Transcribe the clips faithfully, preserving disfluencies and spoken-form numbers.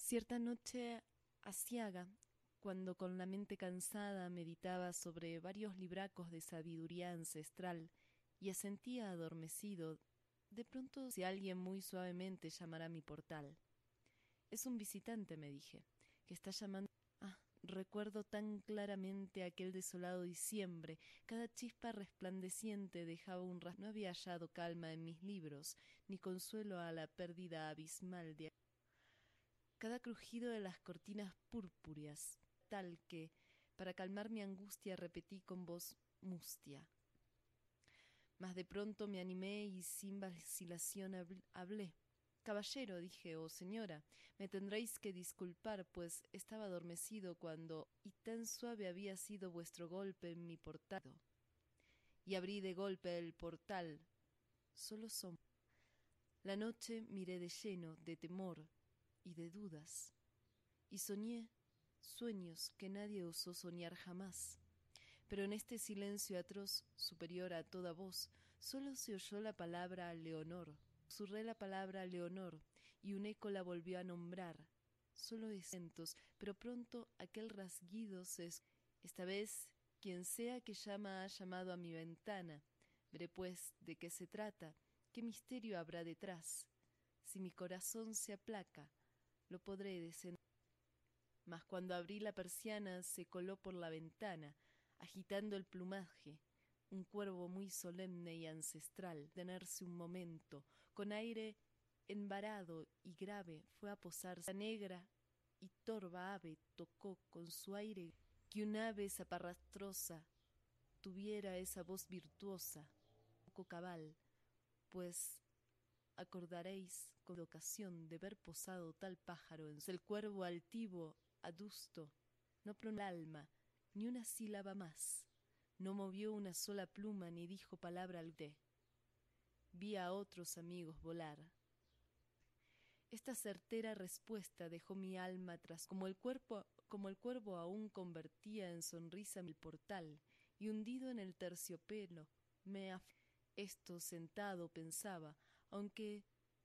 Cierta noche aciaga, cuando con la mente cansada meditaba sobre varios libracos de sabiduría ancestral y asentía adormecido, de pronto si alguien muy suavemente llamara a mi portal. Es un visitante, me dije, que está llamando. Ah, recuerdo tan claramente aquel desolado diciembre. Cada chispa resplandeciente dejaba un rastro. No había hallado calma en mis libros, ni consuelo a la pérdida abismal de cada crujido de las cortinas purpúreas, tal que, para calmar mi angustia, repetí con voz mustia. Mas de pronto me animé y sin vacilación hablé. Caballero, dije, o señora, me tendréis que disculpar, pues estaba adormecido cuando, y tan suave había sido vuestro golpe en mi portal. Y abrí de golpe el portal, solo sombra. La noche miré de lleno, de temor y de dudas, y soñé sueños que nadie osó soñar jamás. Pero en este silencio atroz, superior a toda voz, solo se oyó la palabra Leonor. Susurré la palabra Leonor, y un eco la volvió a nombrar. Solo acentos, pero pronto aquel rasguido se escuchó. Esta vez, quien sea que llama ha llamado a mi ventana. Veré pues de qué se trata, qué misterio habrá detrás. Si mi corazón se aplaca, lo podré desenredar. Mas cuando abrí la persiana se coló por la ventana, agitando el plumaje, un cuervo muy solemne y ancestral. Detenerse un momento, con aire envarado y grave fue a posarse. La negra y torva ave tocó con su aire que un ave zaparrastrosa tuviera esa voz virtuosa, poco cabal, pues acordaréis con ocasión de ver posado tal pájaro en el cuervo altivo, adusto, no pronunció el alma, ni una sílaba más, no movió una sola pluma ni dijo palabra al té. Vi a otros amigos volar. Esta certera respuesta dejó mi alma tras, como el cuerpo, como el cuervo aún convertía en sonrisa el portal, y hundido en el terciopelo, me af... Esto sentado pensaba, aunque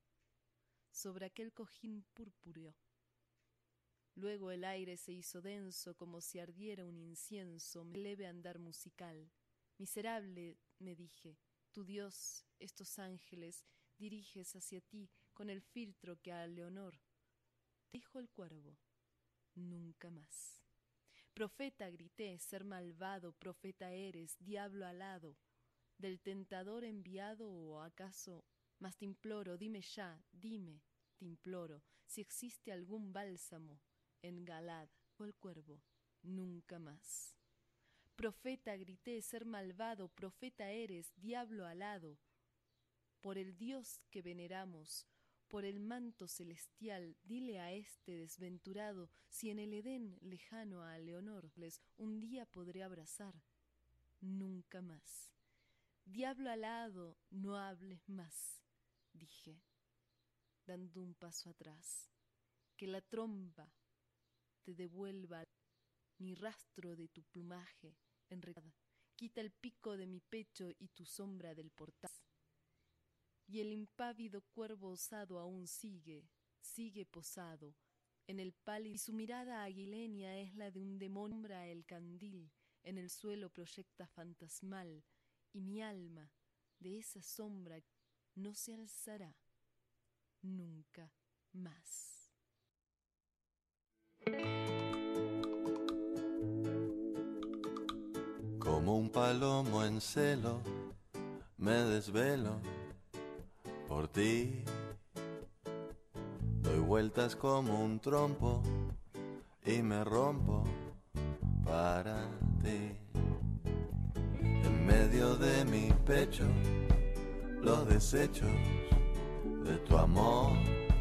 sobre aquel cojín purpúreo. Luego el aire se hizo denso como si ardiera un incienso, me leve andar musical. Miserable, me dije, tu Dios, estos ángeles, diriges hacia ti con el filtro que a Leonor. Dijo el cuervo, nunca más. Profeta, grité, ser malvado, profeta eres, diablo alado, del tentador enviado o acaso, mas te imploro, dime ya, dime, te imploro, si existe algún bálsamo en Galad. O el cuervo, nunca más. Profeta, grité, ser malvado, profeta eres, diablo alado, por el Dios que veneramos, por el manto celestial, dile a este desventurado si en el Edén lejano a Leonor les un día podré abrazar. Nunca más. Diablo alado, no hables más, dije, dando un paso atrás. Que la tromba te devuelva ni rastro de tu plumaje enredada. Quita el pico de mi pecho y tu sombra del portal. Y el impávido cuervo osado aún sigue, sigue posado en el pálido, y su mirada aguileña es la de un demonio. Sombra el candil, en el suelo proyecta fantasmal, y mi alma de esa sombra no se alzará nunca más. Como un palomo en celo, me desvelo por ti. Doy vueltas como un trompo y me rompo para ti. En medio de mi pecho, los desechos de tu amor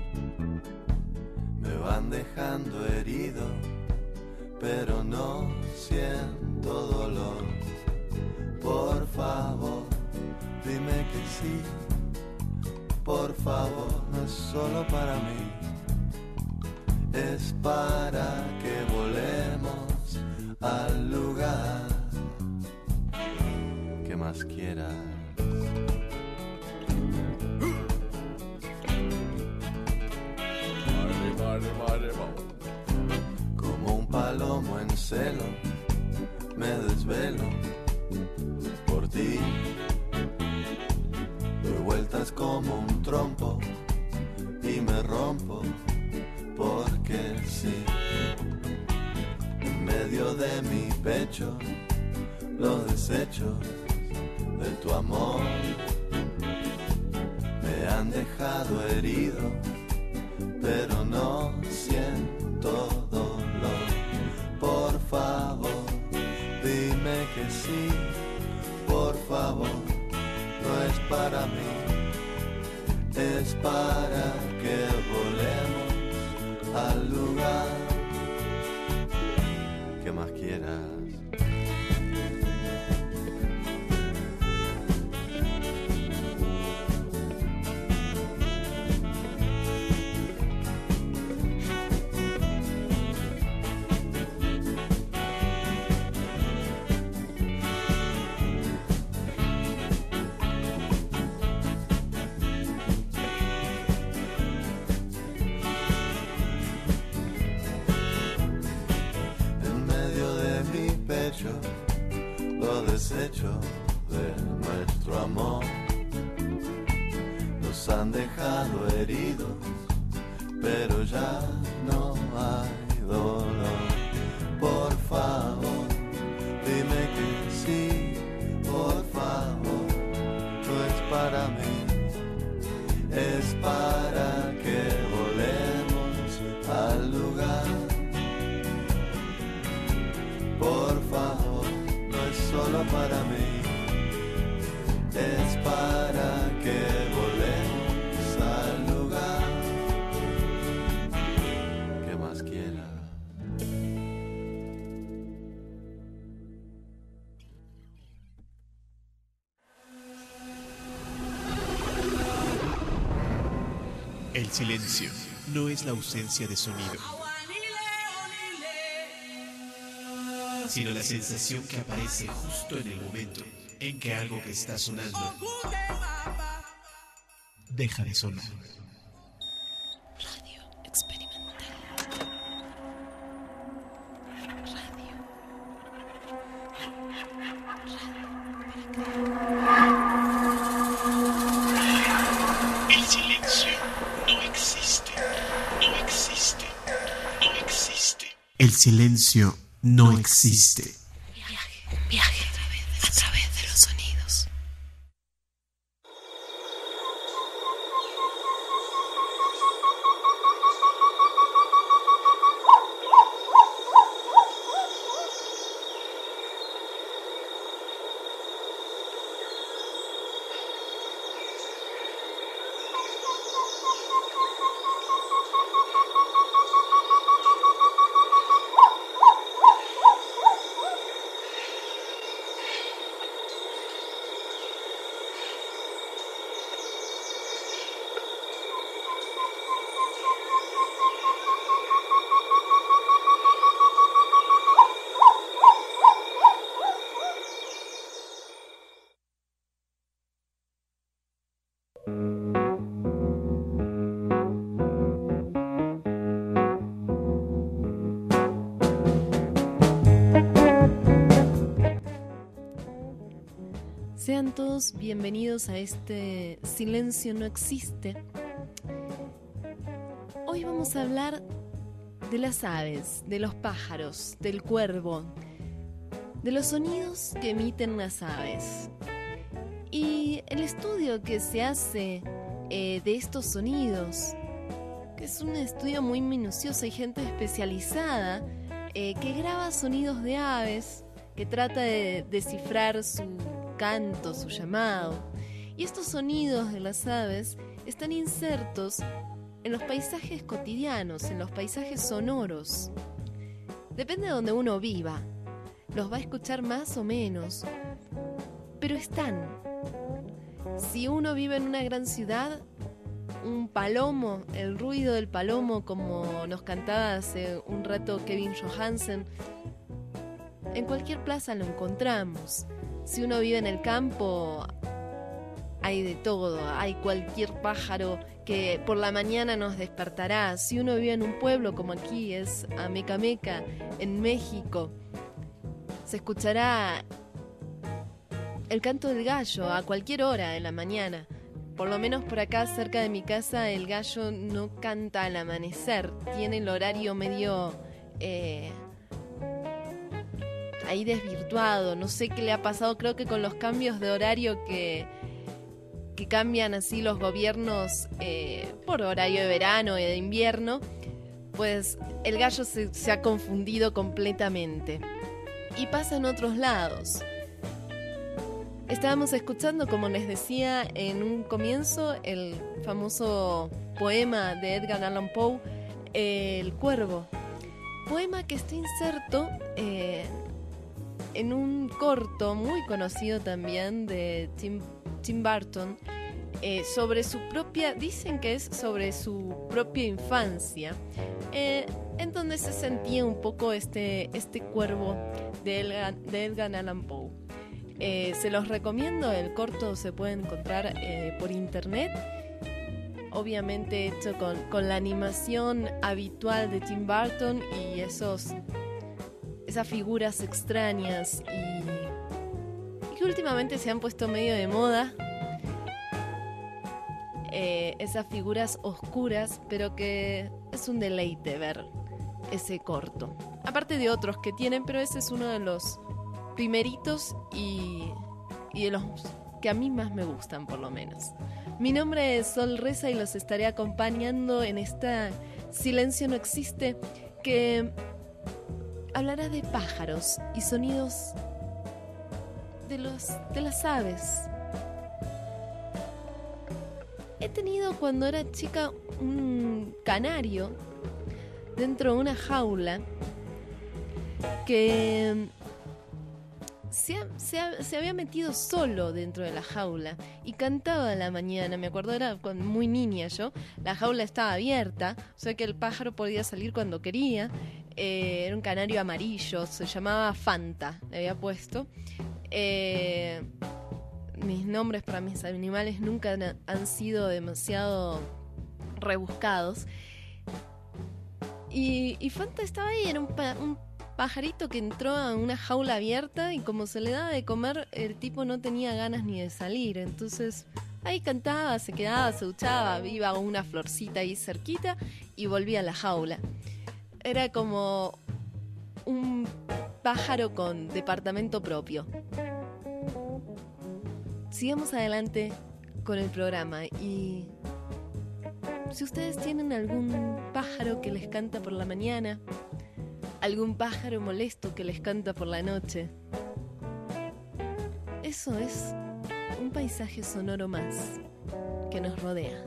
me van dejando herido, pero no siento dolor. Por favor, dime que sí. Por favor, no es solo para mí, es para que volemos al lugar que más quieras. Vale, vale, vale, vale. como un trompo y me rompo porque sí. En medio de mi pecho los desechos de tu amor me han dejado herido, pero no siento dolor. Por favor, dime que sí, por favor. No es para mí, es para que volemos al lugar que más quieras. Los desechos de nuestro amor nos han dejado heridos, pero ya no hay dolor. Por favor, dime que sí, por favor. No es para mí, es para que volvemos al lugar. Por favor, no es solo para mí, es para que volvemos al lugar que más quiera. El silencio no es la ausencia de sonido, sino la sensación que aparece justo en el momento en que algo que está sonando deja de sonar. Radio experimental. Radio. El silencio no existe, no existe, no existe. El silencio no existe. Viaje, viaje a través de, a través de los sonidos. Sean todos bienvenidos a este Silencio no existe. Hoy vamos a hablar de las aves, de los pájaros, del cuervo, de los sonidos que emiten las aves. Y el estudio que se hace eh, de estos sonidos, que es un estudio muy minucioso, hay gente especializada eh, que graba sonidos de aves, que trata de descifrar su canto, su llamado. Y estos sonidos de las aves están insertos en los paisajes cotidianos, en los paisajes sonoros. Depende de donde uno viva, los va a escuchar más o menos, pero están. Si uno vive en una gran ciudad, un palomo, el ruido del palomo, como nos cantaba hace un rato Kevin Johansen, en cualquier plaza lo encontramos. Si uno vive en el campo, hay de todo, hay cualquier pájaro que por la mañana nos despertará. Si uno vive en un pueblo como aquí es Amecameca, en México, se escuchará el canto del gallo a cualquier hora de la mañana, por lo menos por acá cerca de mi casa el gallo no canta al amanecer, tiene el horario medio eh, ahí desvirtuado, no sé qué le ha pasado, creo que con los cambios de horario que, que cambian así los gobiernos eh, por horario de verano y de invierno, pues el gallo se, se ha confundido completamente. Y pasa en otros lados. Estábamos escuchando, como les decía en un comienzo, el famoso poema de Edgar Allan Poe, El Cuervo. Poema que está inserto eh, en un corto muy conocido también de Tim, Tim Burton, eh, sobre su propia, dicen que es sobre su propia infancia, eh, en donde se sentía un poco este, este cuervo de Edgar, de Edgar Allan Poe. Eh, se los recomiendo, el corto se puede encontrar eh, por internet, obviamente hecho con, con la animación habitual de Tim Burton y esos, esas figuras extrañas y, y que últimamente se han puesto medio de moda, eh, esas figuras oscuras, pero que es un deleite ver ese corto, aparte de otros que tienen, pero ese es uno de los primeritos y, y de los que a mí más me gustan, por lo menos. Mi nombre es Sol Reza y los estaré acompañando en esta Silencio no existe, que hablará de pájaros y sonidos de, los, de las aves. He tenido cuando era chica un canario dentro de una jaula que Se, ha, se, ha, se había metido solo dentro de la jaula y cantaba a la mañana. Me acuerdo, era cuando, muy niña yo. La jaula estaba abierta, o sea que el pájaro podía salir cuando quería. Eh, era un canario amarillo, se llamaba Fanta, le había puesto. Eh, mis nombres para mis animales nunca han, han sido demasiado rebuscados. Y, y Fanta estaba ahí, era un, un pajarito que entró a una jaula abierta y como se le daba de comer, el tipo no tenía ganas ni de salir. Entonces ahí cantaba, se quedaba, se duchaba, iba una florcita ahí cerquita y volvía a la jaula. Era como un pájaro con departamento propio. Sigamos adelante con el programa y si ustedes tienen algún pájaro que les canta por la mañana, algún pájaro molesto que les canta por la noche, eso es un paisaje sonoro más que nos rodea.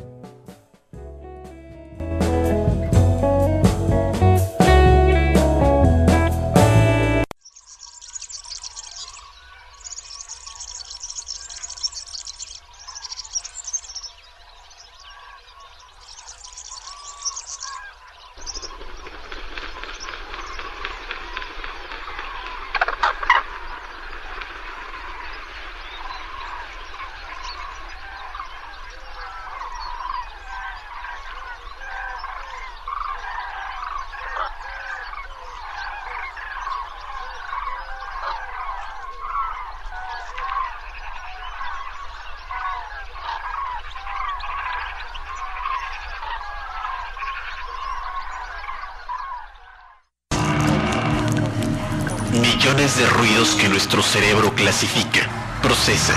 Millones de ruidos que nuestro cerebro clasifica, procesa.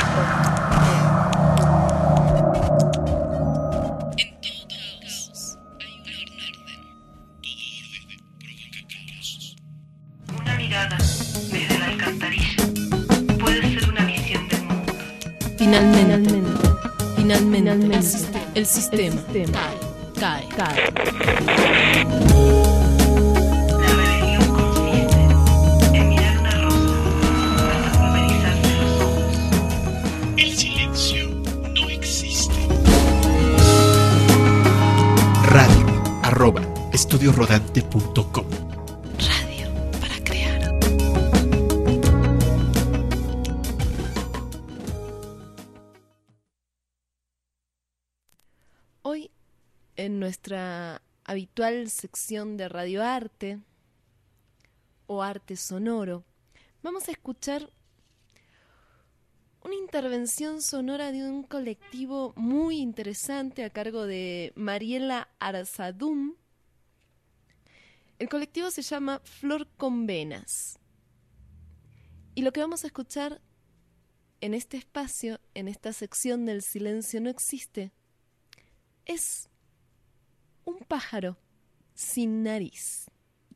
En todo caos hay un orden. Todo orden provoca caos. Una mirada desde la alcantarilla puede ser una visión del mundo. Finalmente, finalmente, finalmente el, sist- el sistema, el sistema cae, cae, cae. Arroba estudio rodante punto com. Radio para crear. Hoy, en nuestra habitual sección de radioarte o arte sonoro, vamos a escuchar una intervención sonora de un colectivo muy interesante a cargo de Mariela Arzadum. El colectivo se llama Flor con Venas. Y lo que vamos a escuchar en este espacio, en esta sección del Silencio No Existe, es un pájaro sin nariz.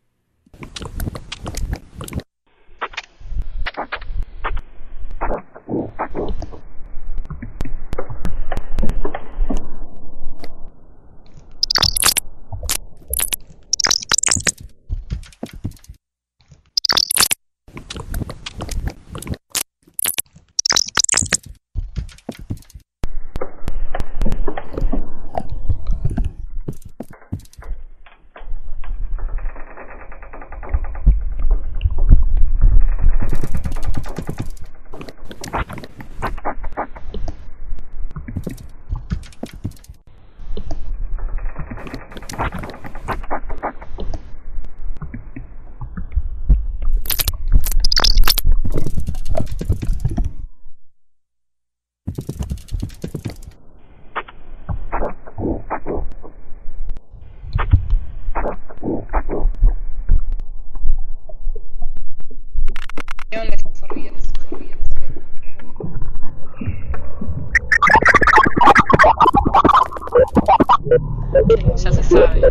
Ya se sabe.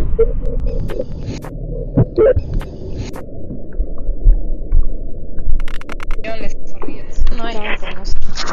No era por nosotros.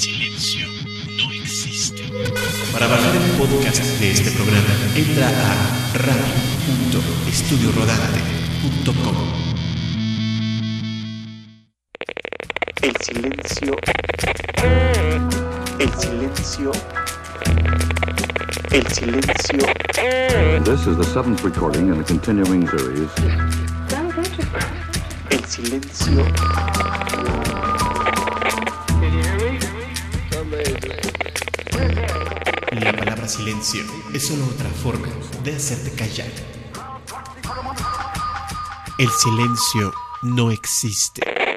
silencio no existe. Para bajar el podcast de este programa, entra a radio punto estudio rodante punto com. El silencio. El silencio. El silencio. This is the seventh recording in the continuing series. El silencio. La palabra silencio es solo otra forma de hacerte callar. El silencio no existe.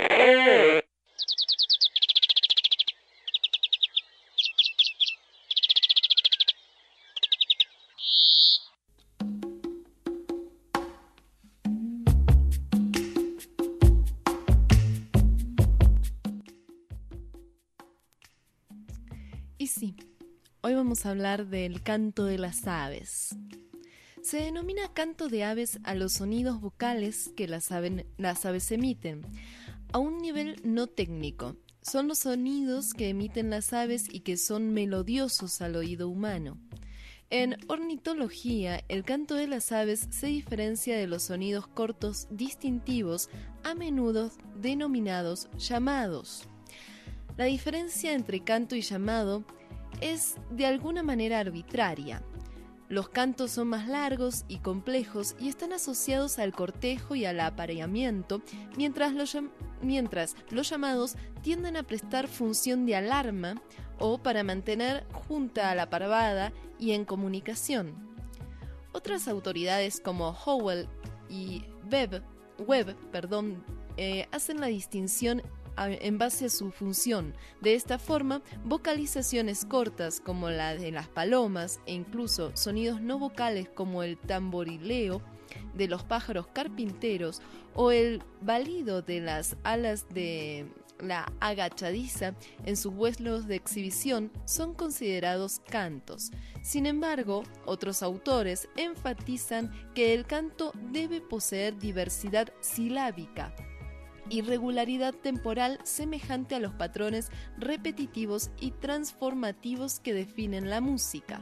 Y sí, hoy vamos a hablar del canto de las aves. Se denomina canto de aves a los sonidos vocales que las, ave, las aves emiten, a un nivel no técnico. Son los sonidos que emiten las aves y que son melodiosos al oído humano. En ornitología, el canto de las aves se diferencia de los sonidos cortos distintivos, a menudo denominados llamados. La diferencia entre canto y llamado es de alguna manera arbitraria. Los cantos son más largos y complejos y están asociados al cortejo y al apareamiento, mientras los, mientras los llamados tienden a prestar función de alarma o para mantener junta a la parvada y en comunicación. Otras autoridades como Howell y Webb, Webb perdón, eh, hacen la distinción en base a su función. De esta forma, vocalizaciones cortas como la de las palomas e incluso sonidos no vocales como el tamborileo de los pájaros carpinteros o el balido de las alas de la agachadiza en sus vuelos de exhibición son considerados cantos. Sin embargo, otros autores enfatizan que el canto debe poseer diversidad silábica, irregularidad temporal semejante a los patrones repetitivos y transformativos que definen la música.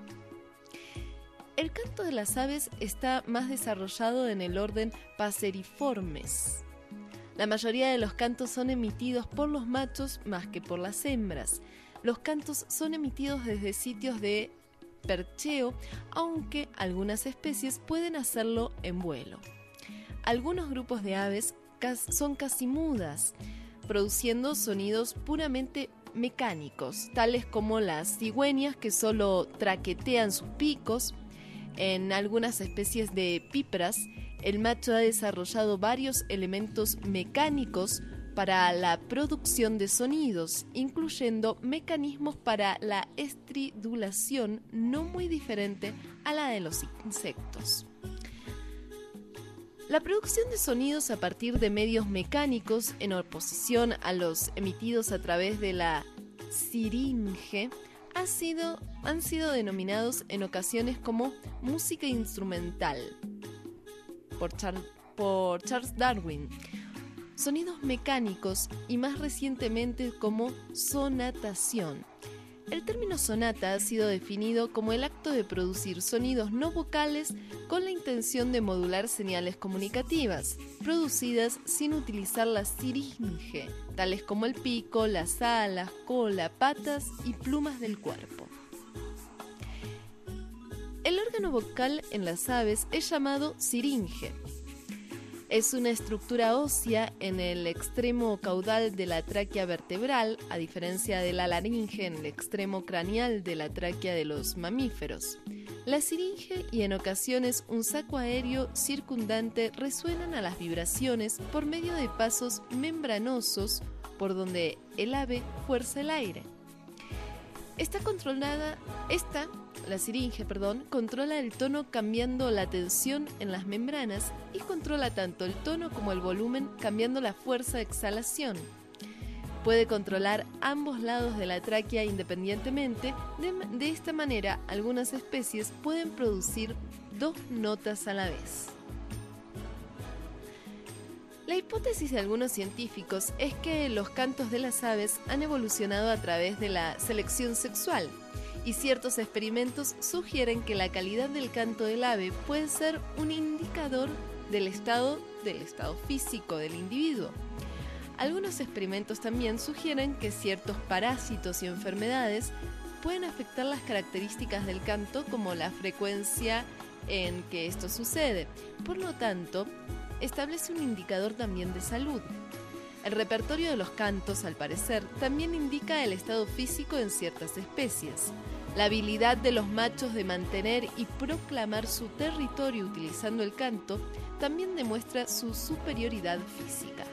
El canto de las aves está más desarrollado en el orden Passeriformes. La mayoría de los cantos son emitidos por los machos más que por las hembras. Los cantos son emitidos desde sitios de percheo, aunque algunas especies pueden hacerlo en vuelo. Algunos grupos de aves son casi mudas, produciendo sonidos puramente mecánicos, tales como las cigüeñas que solo traquetean sus picos. En algunas especies de pípras, el macho ha desarrollado varios elementos mecánicos para la producción de sonidos, incluyendo mecanismos para la estridulación no muy diferente a la de los insectos. La producción de sonidos a partir de medios mecánicos, en oposición a los emitidos a través de la siringe, ha sido, han sido denominados en ocasiones como música instrumental por, Char, por Charles Darwin, sonidos mecánicos y más recientemente como sonatación. El término sonata ha sido definido como el acto de producir sonidos no vocales con la intención de modular señales comunicativas, producidas sin utilizar la siringe, tales como el pico, las alas, cola, patas y plumas del cuerpo. El órgano vocal en las aves es llamado siringe. Es una estructura ósea en el extremo caudal de la tráquea vertebral, a diferencia de la laringe en el extremo craneal de la tráquea de los mamíferos. La siringe y en ocasiones un saco aéreo circundante resuenan a las vibraciones por medio de pasos membranosos por donde el ave fuerza el aire. Está controlada, esta, la siringe, perdón, controla el tono cambiando la tensión en las membranas y controla tanto el tono como el volumen cambiando la fuerza de exhalación. Puede controlar ambos lados de la tráquea independientemente. De, de esta manera, algunas especies pueden producir dos notas a la vez. La La hipótesis de algunos científicos es que los cantos de las aves han evolucionado a través de la selección sexual, y ciertos experimentos sugieren que la calidad del canto del ave puede ser un indicador del estado, del estado físico del individuo. Algunos experimentos también sugieren que ciertos parásitos y enfermedades pueden afectar las características del canto, como la frecuencia en que esto sucede. Por lo tanto, establece un indicador también de salud. El repertorio de los cantos, al parecer, también indica el estado físico en ciertas especies. La habilidad de los machos de mantener y proclamar su territorio utilizando el canto también demuestra su superioridad física.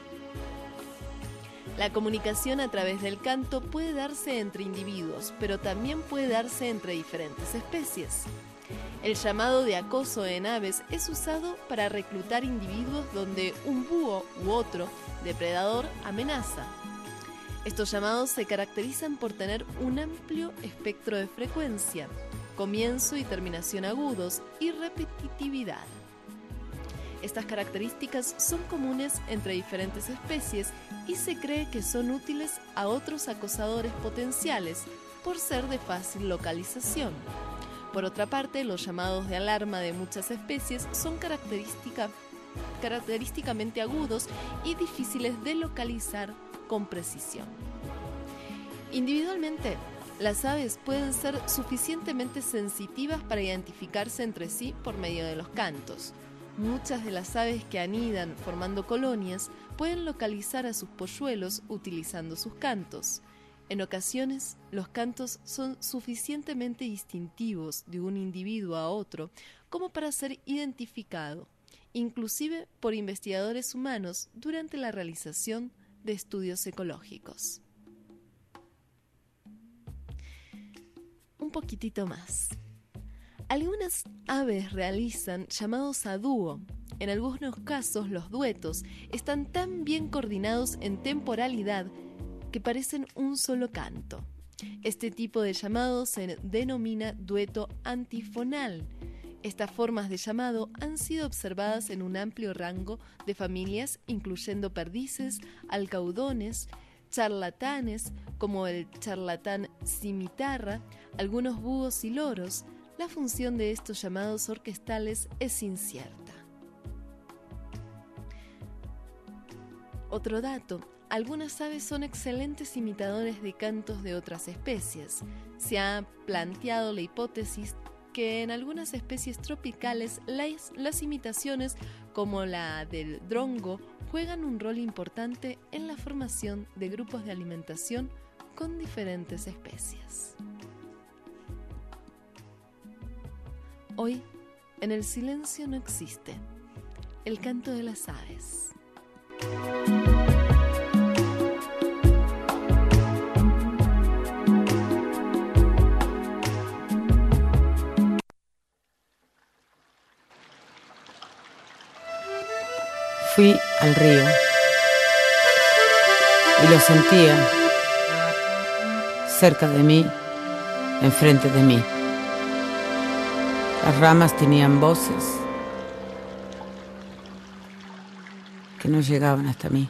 La comunicación a través del canto puede darse entre individuos, pero también puede darse entre diferentes especies. El llamado de acoso en aves es usado para reclutar individuos donde un búho u otro depredador amenaza. Estos llamados se caracterizan por tener un amplio espectro de frecuencia, comienzo y terminación agudos y repetitividad. Estas características son comunes entre diferentes especies y se cree que son útiles a otros acosadores potenciales por ser de fácil localización. Por otra parte, los llamados de alarma de muchas especies son característica, característicamente agudos y difíciles de localizar con precisión. Individualmente, las aves pueden ser suficientemente sensitivas para identificarse entre sí por medio de los cantos. Muchas de las aves que anidan formando colonias pueden localizar a sus polluelos utilizando sus cantos. En ocasiones, los cantos son suficientemente distintivos de un individuo a otro como para ser identificado, inclusive por investigadores humanos durante la realización de estudios ecológicos. Un poquitito más. Algunas aves realizan llamados a dúo. En algunos casos, los duetos están tan bien coordinados en temporalidad que parecen un solo canto. Este tipo de llamado se denomina dueto antifonal. Estas formas de llamado han sido observadas en un amplio rango de familias, incluyendo perdices, alcaudones, charlatanes, como el charlatán cimitarra, algunos búhos y loros. La función de estos llamados orquestales es incierta. Otro dato: algunas aves son excelentes imitadores de cantos de otras especies. Se ha planteado la hipótesis que en algunas especies tropicales las, las imitaciones, como la del drongo, juegan un rol importante en la formación de grupos de alimentación con diferentes especies. Hoy, en el silencio no existe el canto de las aves. Fui al río y lo sentía cerca de mí, enfrente de mí. Las ramas tenían voces que no llegaban hasta mí.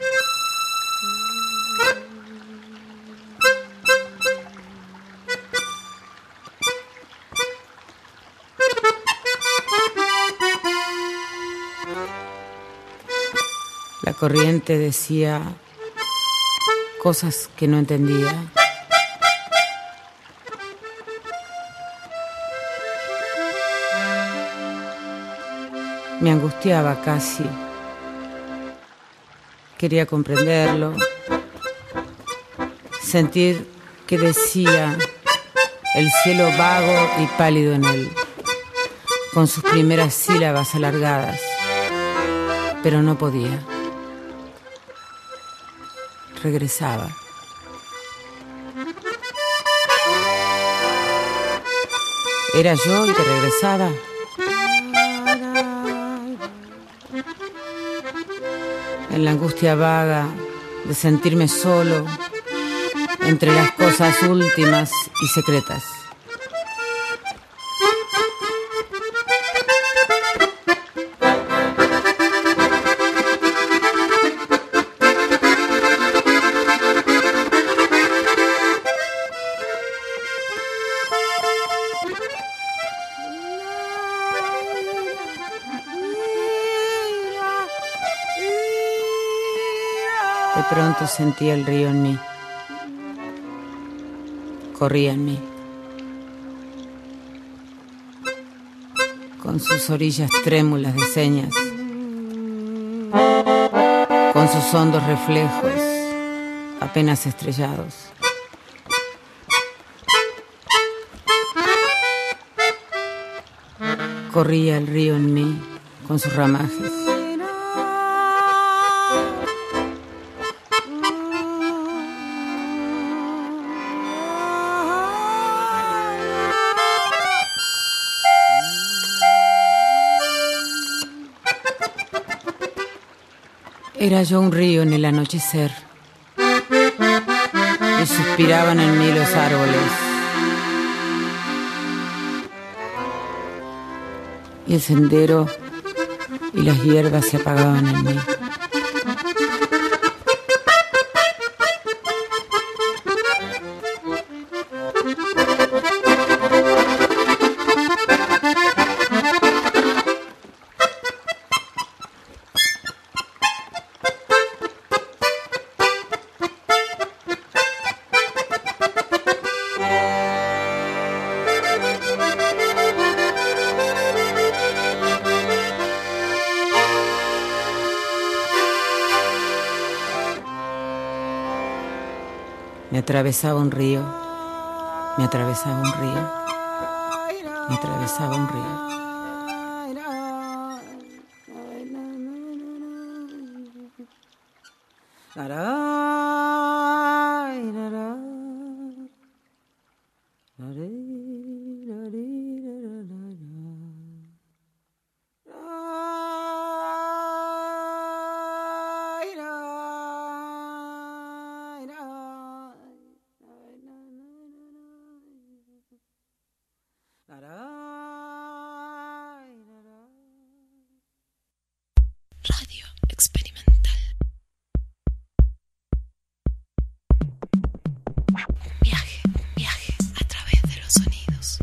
La corriente decía cosas que no entendía. Me angustiaba casi. Quería comprenderlo. Sentir que decía el cielo vago y pálido en él, con sus primeras sílabas alargadas, pero no podía. Regresaba. ¿Era yo el que regresaba? En la angustia vaga de sentirme solo entre las cosas últimas y secretas. De pronto sentí el río en mí. Corría en mí. Con sus orillas trémulas de señas. Con sus hondos reflejos, apenas estrellados. Corría el río en mí, con sus ramajes. Era yo un río en el anochecer y suspiraban en mí los árboles y el sendero y las hierbas se apagaban en mí. Me atravesaba un río, me atravesaba un río, me atravesaba un río. Radio experimental. Un viaje, un viaje a través de los sonidos.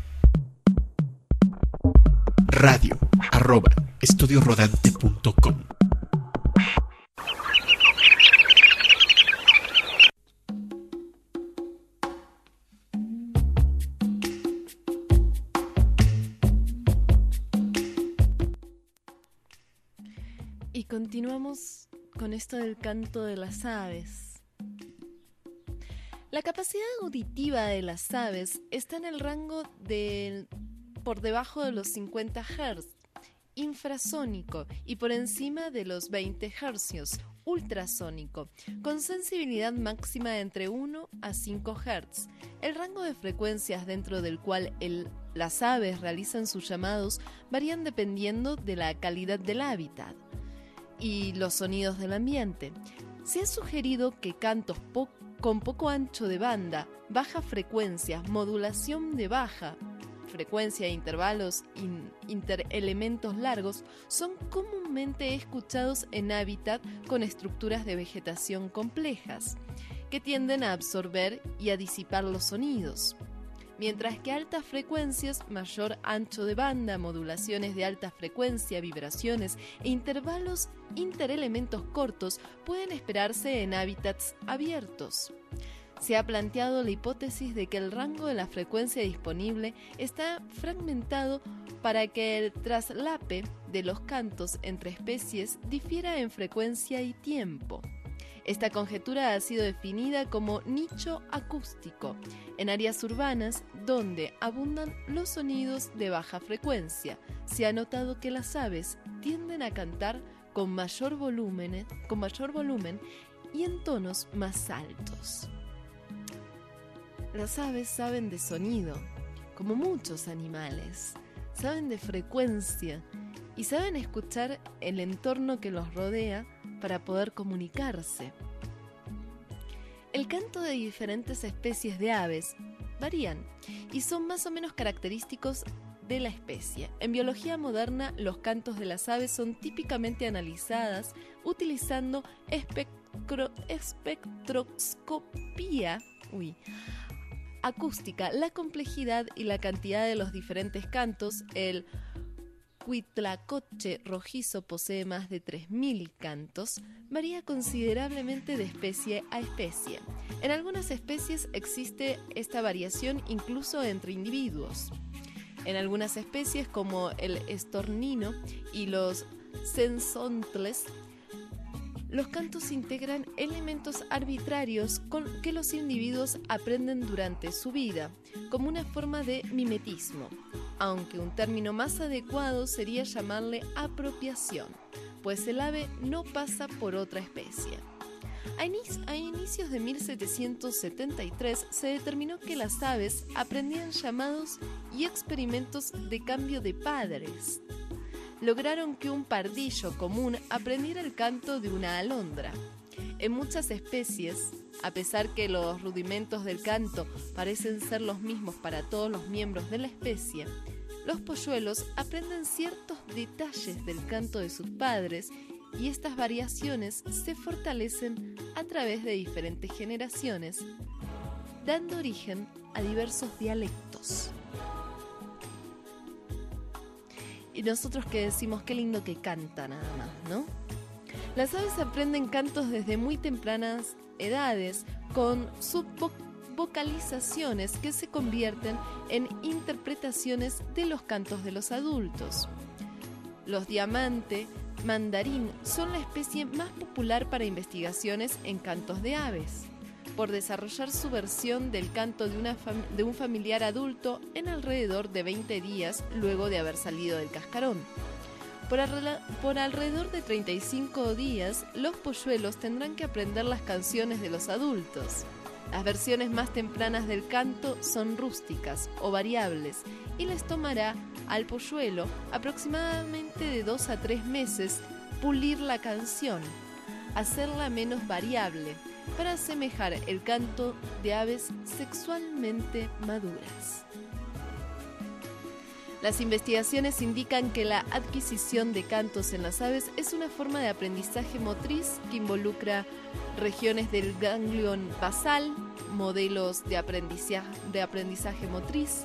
Radio arroba estudiorodante punto com. Y continuamos con esto del canto de las aves. La capacidad auditiva de las aves está en el rango de por debajo de los cincuenta hertz, infrasónico, y por encima de los veinte hercios, ultrasónico, con sensibilidad máxima de entre uno a cinco hertz. El rango de frecuencias dentro del cual el, las aves realizan sus llamados varían dependiendo de la calidad del hábitat y los sonidos del ambiente. Se ha sugerido que cantos po- con poco ancho de banda, baja frecuencia, modulación de baja frecuencia e intervalos in, interelementos largos son comúnmente escuchados en hábitat con estructuras de vegetación complejas, que tienden a absorber y a disipar los sonidos. Mientras que altas frecuencias, mayor ancho de banda, modulaciones de alta frecuencia, vibraciones e intervalos interelementos cortos pueden esperarse en hábitats abiertos. Se ha planteado la hipótesis de que el rango de la frecuencia disponible está fragmentado para que el traslape de los cantos entre especies difiera en frecuencia y tiempo. Esta conjetura ha sido definida como nicho acústico, en áreas urbanas donde abundan los sonidos de baja frecuencia. Se ha notado que las aves tienden a cantar con mayor volumen, con mayor volumen y en tonos más altos. Las aves saben de sonido, como muchos animales, saben de frecuencia y saben escuchar el entorno que los rodea para poder comunicarse. El canto de diferentes especies de aves varían y son más o menos característicos de la especie. En biología moderna, los cantos de las aves son típicamente analizadas utilizando espectro, espectroscopía uy, acústica. La complejidad y la cantidad de los diferentes cantos, el Huitlacoche rojizo posee más de tres mil cantos, varía considerablemente de especie a especie. En algunas especies existe esta variación incluso entre individuos. En algunas especies, como el estornino y los censontles, los cantos integran elementos arbitrarios con que los individuos aprenden durante su vida, como una forma de mimetismo, aunque un término más adecuado sería llamarle apropiación, pues el ave no pasa por otra especie. A, inic- a inicios de mil setecientos setenta y tres se determinó que las aves aprendían llamados y experimentos de cambio de padres. Lograron que un pardillo común aprendiera el canto de una alondra. En muchas especies, a pesar que los rudimentos del canto parecen ser los mismos para todos los miembros de la especie, los polluelos aprenden ciertos detalles del canto de sus padres y estas variaciones se fortalecen a través de diferentes generaciones, dando origen a diversos dialectos. Y nosotros que decimos, qué lindo que canta nada más, ¿no? Las aves aprenden cantos desde muy tempranas edades con subvocalizaciones que se convierten en interpretaciones de los cantos de los adultos. Los diamante mandarín son la especie más popular para investigaciones en cantos de aves, por desarrollar su versión del canto de, una fam- de un familiar adulto en alrededor de veinte días luego de haber salido del cascarón. Por, arrela- por alrededor de treinta y cinco días, los polluelos tendrán que aprender las canciones de los adultos. Las versiones más tempranas del canto son rústicas o variables y les tomará al polluelo aproximadamente de dos a tres meses pulir la canción, hacerla menos variable, para asemejar el canto de aves sexualmente maduras. Las investigaciones indican que la adquisición de cantos en las aves es una forma de aprendizaje motriz que involucra regiones del ganglión basal, modelos de aprendizaje, de aprendizaje motriz.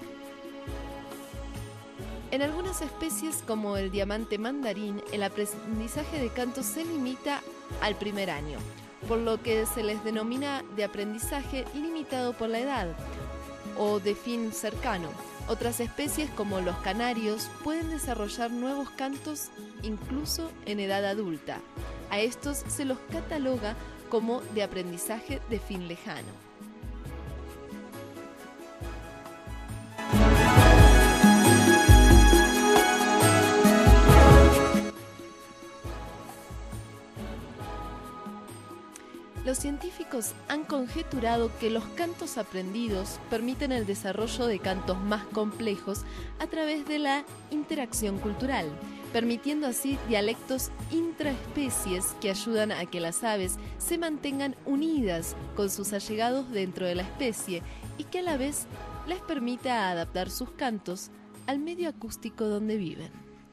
En algunas especies, como el diamante mandarín, el aprendizaje de cantos se limita al primer año, por lo que se les denomina de aprendizaje limitado por la edad o de fin cercano. Otras especies, como los canarios, pueden desarrollar nuevos cantos incluso en edad adulta. A estos se los cataloga como de aprendizaje de fin lejano. Los científicos han conjeturado que los cantos aprendidos permiten el desarrollo de cantos más complejos a través de la interacción cultural, permitiendo así dialectos intraespecies que ayudan a que las aves se mantengan unidas con sus allegados dentro de la especie y que a la vez les permita adaptar sus cantos al medio acústico donde viven.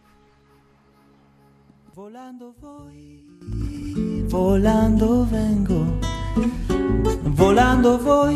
Volando voy, volando vengo, volando voy,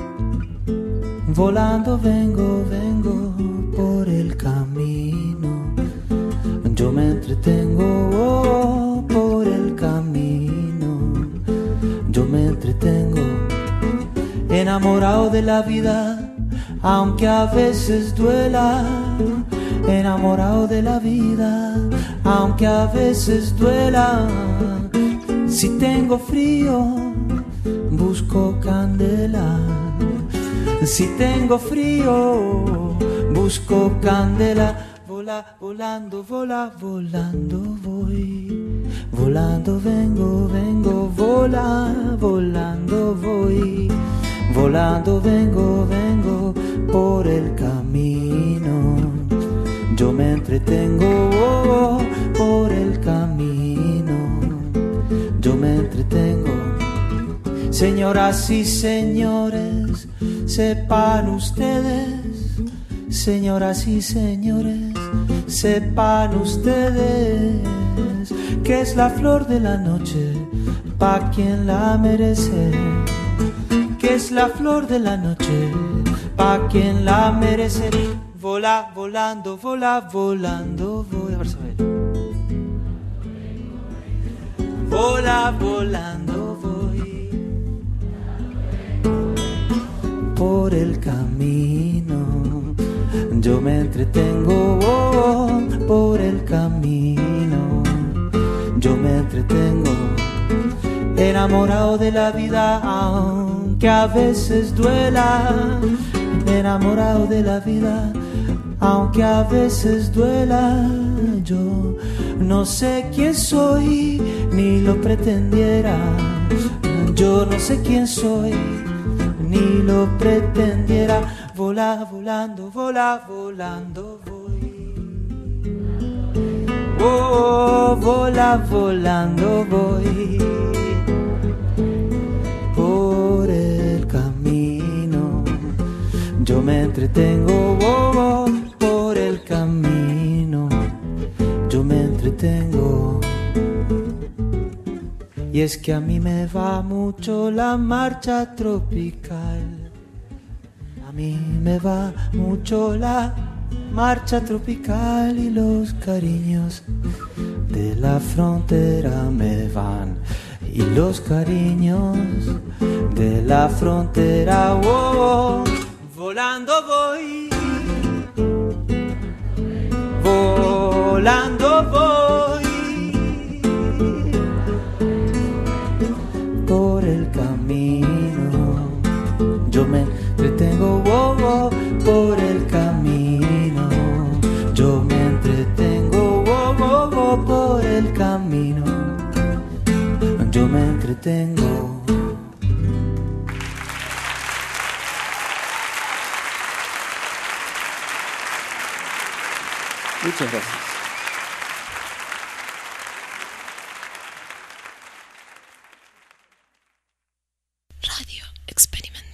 volando vengo, vengo por el camino. Yo me entretengo oh, por el camino. Yo me entretengo, enamorado de la vida, aunque a veces duela. Enamorado de la vida, aunque a veces duela. Si tengo frío, busco candela. Si tengo frío, busco candela. Vola, volando, vola, volando voy. Volando vengo, vengo, vola, volando voy. Volando vengo, vengo por el camino. Yo me entretengo oh, oh, por el camino. Yo me entretengo. Señoras y señores, sepan ustedes. Señoras y señores, sepan ustedes que es la flor de la noche pa' quien la merece. Que es la flor de la noche pa' quien la merece. vola, volando, vola, volando, voy. A ver si ve. Vola, volando, voy por el camino. Yo me entretengo oh, oh, por el camino. Yo me entretengo enamorado de la vida, aunque a veces duela. Enamorado de la vida, aunque a veces duela. Yo no sé quién soy, ni lo pretendiera. Yo no sé quién soy, ni lo pretendiera. Vola, volando, vola, volando, voy. Oh, vola, volando, voy por el camino. Yo me entretengo oh, oh, por el camino. Yo me entretengo. Y es que a mí me va mucho la marcha tropical. A mí me va mucho la marcha tropical y los cariños de la frontera me van. Y los cariños de la frontera, oh, oh, volando voy, volando voy por el camino. Yo me entretengo oh, oh, por el camino. Yo me entretengo oh, oh, oh, por el camino. Yo me entretengo. Muchas gracias. Radio Experimental.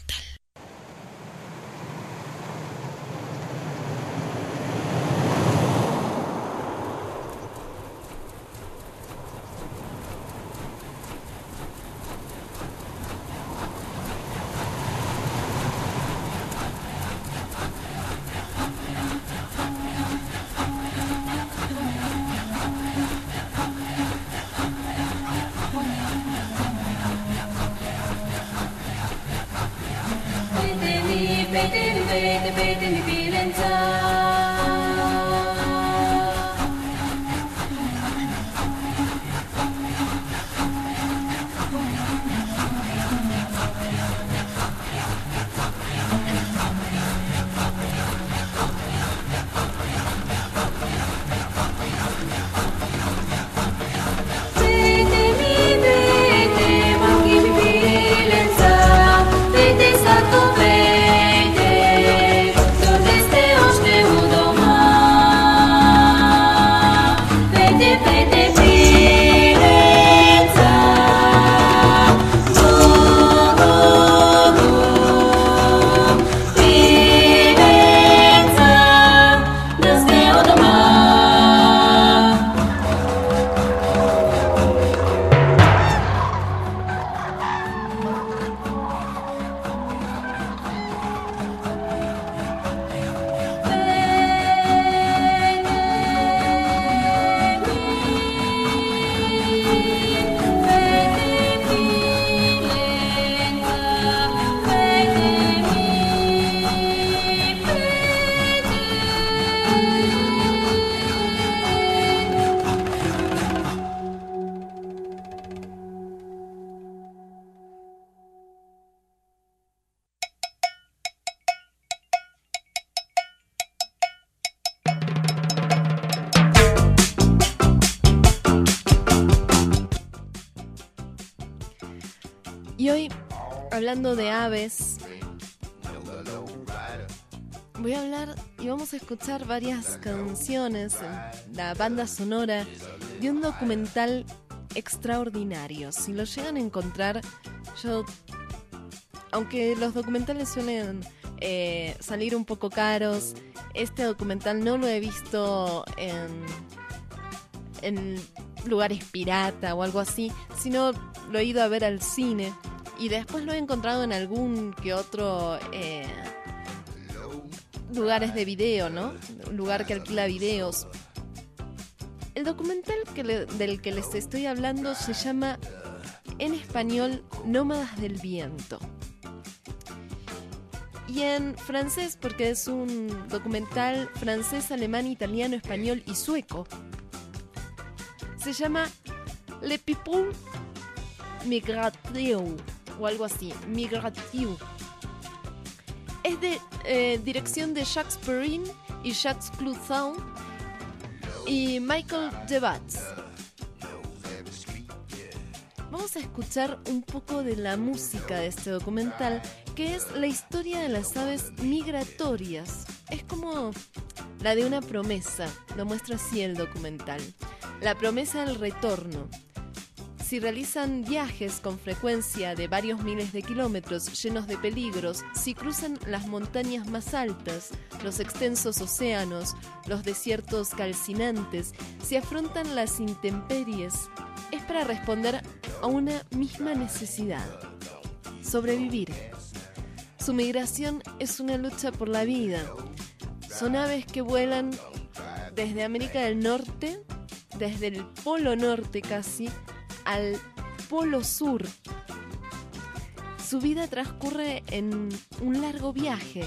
Y hoy, hablando de aves, voy a hablar y vamos a escuchar varias canciones, la banda sonora de un documental extraordinario. Si lo llegan a encontrar, yo, aunque los documentales suelen eh, salir un poco caros, este documental no lo he visto en, en lugares pirata o algo así, sino lo he ido a ver al cine y después lo he encontrado en algún que otro eh, lugares de video, ¿no? Un lugar que alquila videos. El documental que le, del que les estoy hablando se llama, en español, Nómadas del Viento. Y en francés, porque es un documental francés, alemán, italiano, español y sueco, se llama Le People Migrateu, o algo así, Migrateu. Es de eh, dirección de Jacques Perrin y Jacques Clouson y Michael Debatz. Vamos a escuchar un poco de la música de este documental, que es la historia de las aves migratorias. Es como la de una promesa, lo muestra así el documental. La promesa del retorno. Si realizan viajes con frecuencia de varios miles de kilómetros llenos de peligros, si cruzan las montañas más altas, los extensos océanos, los desiertos calcinantes, si afrontan las intemperies, es para responder a una misma necesidad: sobrevivir. Su migración es una lucha por la vida. Son aves que vuelan desde América del Norte, desde el Polo Norte casi, al Polo Sur. Su vida transcurre en un largo viaje,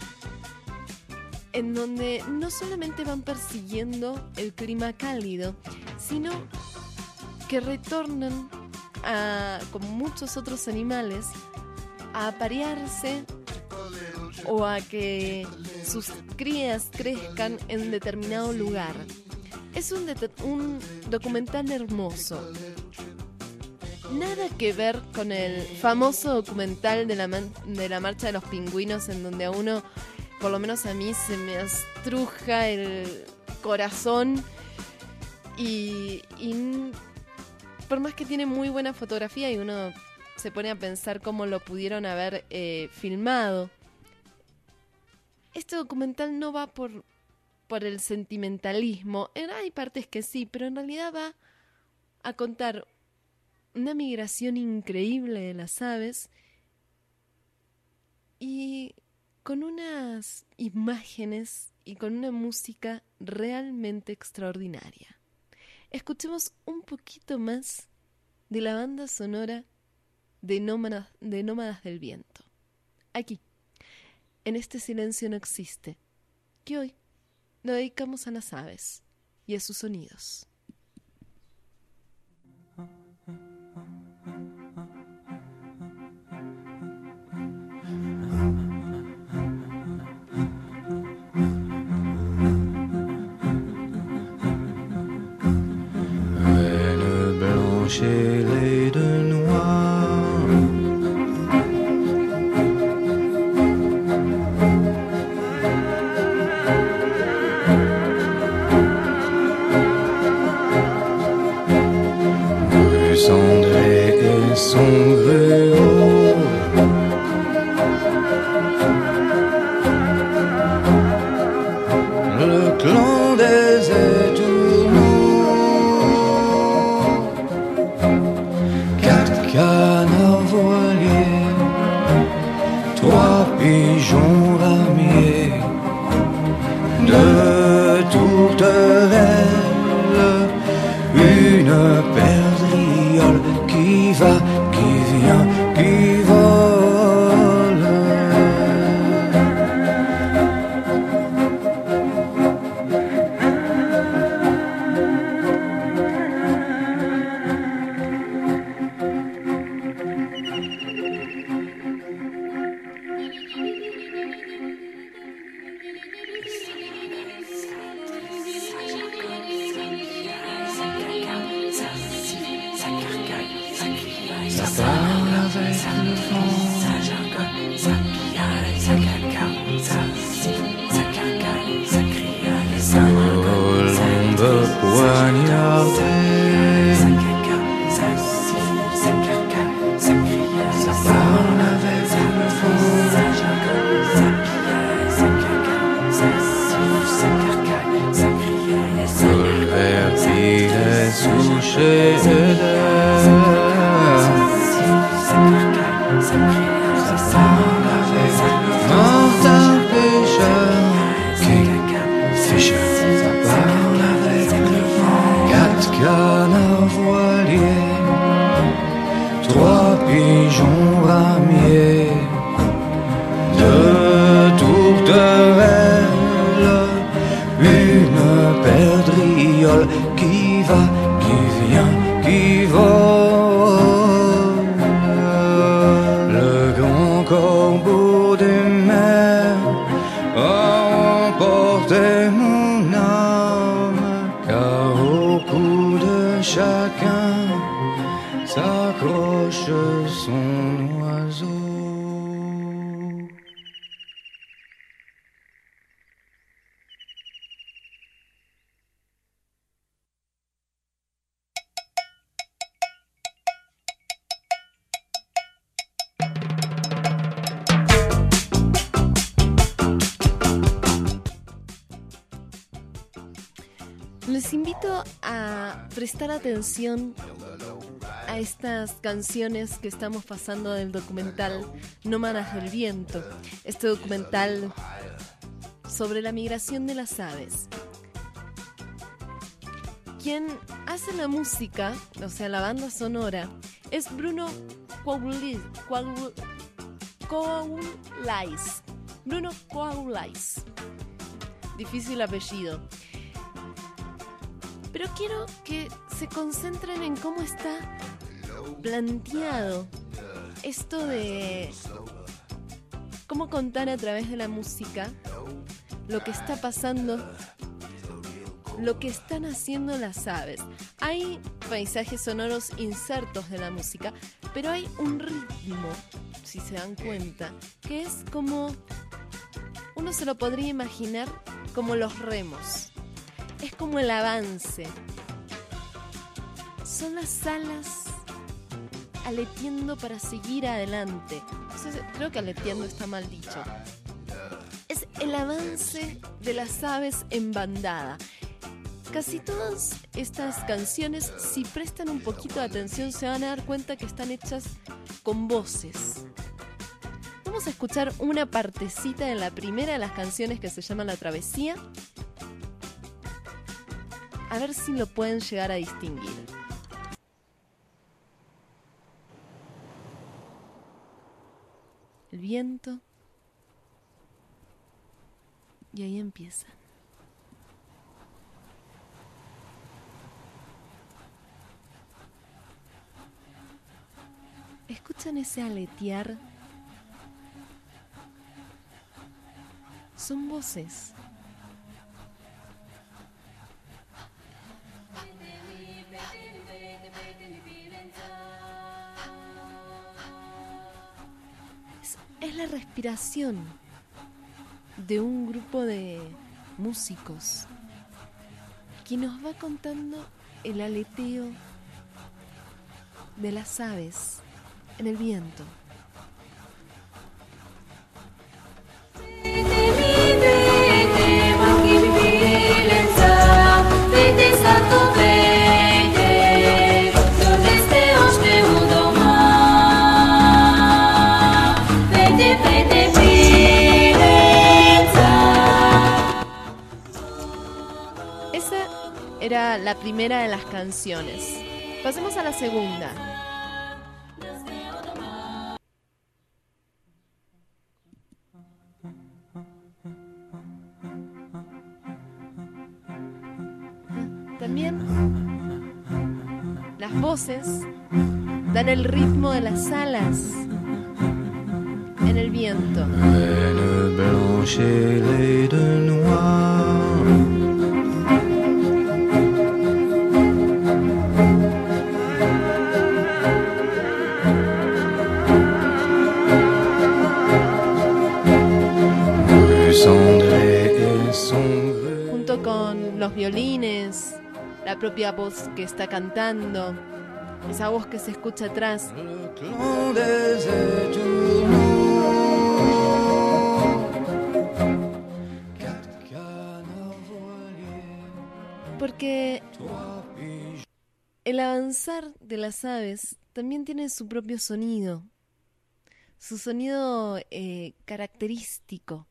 en donde no solamente van persiguiendo el clima cálido, sino que retornan, a, como muchos otros animales, a aparearse o a que sus crías crezcan en determinado lugar. Es un, un documental hermoso. Nada que ver con el famoso documental de la, de la marcha de los pingüinos, en donde a uno, por lo menos a mí, se me estruja el corazón y, y por más que tiene muy buena fotografía y uno se pone a pensar cómo lo pudieron haber eh, filmado, este documental no va por, por el sentimentalismo. Hay partes que sí, pero en realidad va a contar una migración increíble de las aves y con unas imágenes y con una música realmente extraordinaria. Escuchemos un poquito más de la banda sonora de Nómadas, de Nómadas del Viento. Aquí, en Este Silencio No Existe, que hoy lo dedicamos a las aves y a sus sonidos. Chez les deux noirs, rue Cendrée et son gruau, le clan des étourneaux, canard voilier, trois pigeons ramiers, de toutes ailes, une perdriole qui va, qui vient, qui vole. Ça parle avec le vent, ça jargonne, ça piaille, ça cacaille, ça siffle, ça carcaille, ça criaille, ça margonne, ça tombe poignardé, ça cacaille, ça siffle, ça carcaille, ça criaille, ça parle avec le vent, ça jargonne, ça piaille, ça cacaille, ça siffle, ça carcaille, ça criaille, ça bouleverse les souches d'air. Ça parle avec le vent, ça pêche. qui va, qui vient, qui vole. Le grand corbeau des mers a emporté mon âme, car au cou de chacun s'accroche son oiseau. Les invito a prestar atención a estas canciones que estamos pasando del documental Nómadas del Viento, este documental sobre la migración de las aves. Quien hace la música, o sea, la banda sonora, es Bruno Coaulais. Coaulais. Bruno Coaulais. Difícil apellido. Pero quiero que se concentren en cómo está planteado esto de cómo contar a través de la música lo que está pasando, lo que están haciendo las aves. Hay paisajes sonoros insertos de la música, pero hay un ritmo, si se dan cuenta, que es como, uno se lo podría imaginar como los remos. Es como el avance. Son las alas aleteando para seguir adelante. Entonces, creo que aleteando está mal dicho. Es el avance de las aves en bandada. Casi todas estas canciones, si prestan un poquito de atención, se van a dar cuenta que están hechas con voces. Vamos a escuchar una partecita de la primera de las canciones, que se llama La Travesía. A ver si lo pueden llegar a distinguir. El viento. Y ahí empieza. ¿Escuchan ese aletear? Son voces. Es la respiración de un grupo de músicos que nos va contando el aleteo de las aves en el viento. Era la primera de las canciones. Pasemos a la segunda. También las voces dan el ritmo de las alas en el viento. Junto con los violines, la propia voz que está cantando, esa voz que se escucha atrás. Porque el avanzar de las aves también tiene su propio sonido, su sonido eh, característico.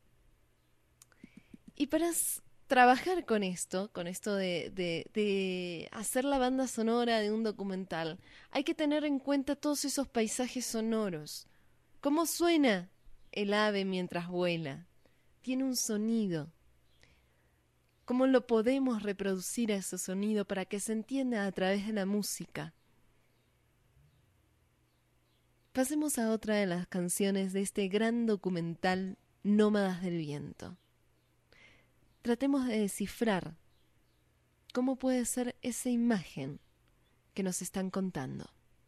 Y para s- trabajar con esto, con esto de, de, de hacer la banda sonora de un documental, hay que tener en cuenta todos esos paisajes sonoros. ¿Cómo suena el ave mientras vuela? Tiene un sonido. ¿Cómo lo podemos reproducir a ese sonido para que se entienda a través de la música? Pasemos a otra de las canciones de este gran documental Nómadas del Viento. Tratemos de descifrar cómo puede ser esa imagen que nos están contando.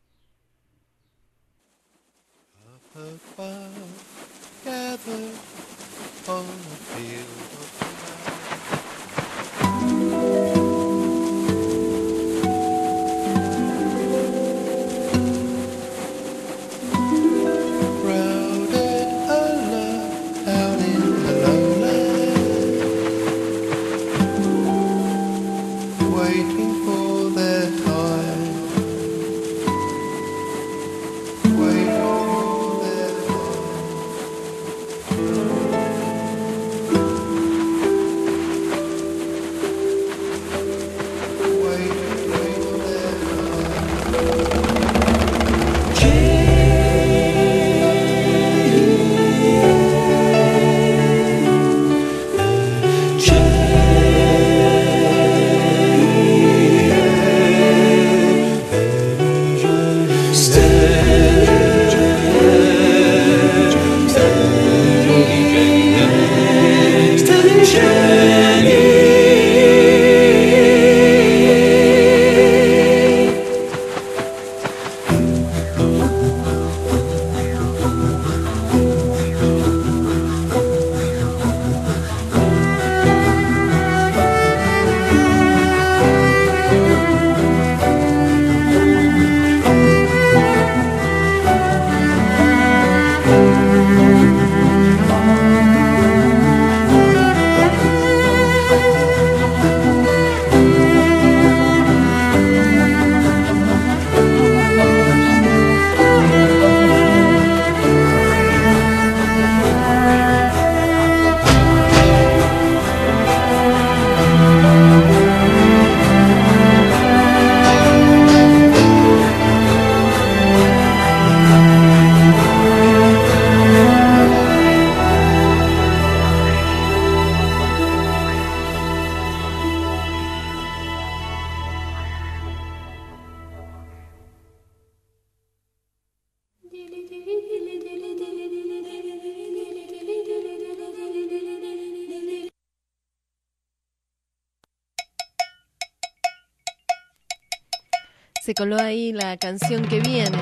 Se coló ahí la canción que viene.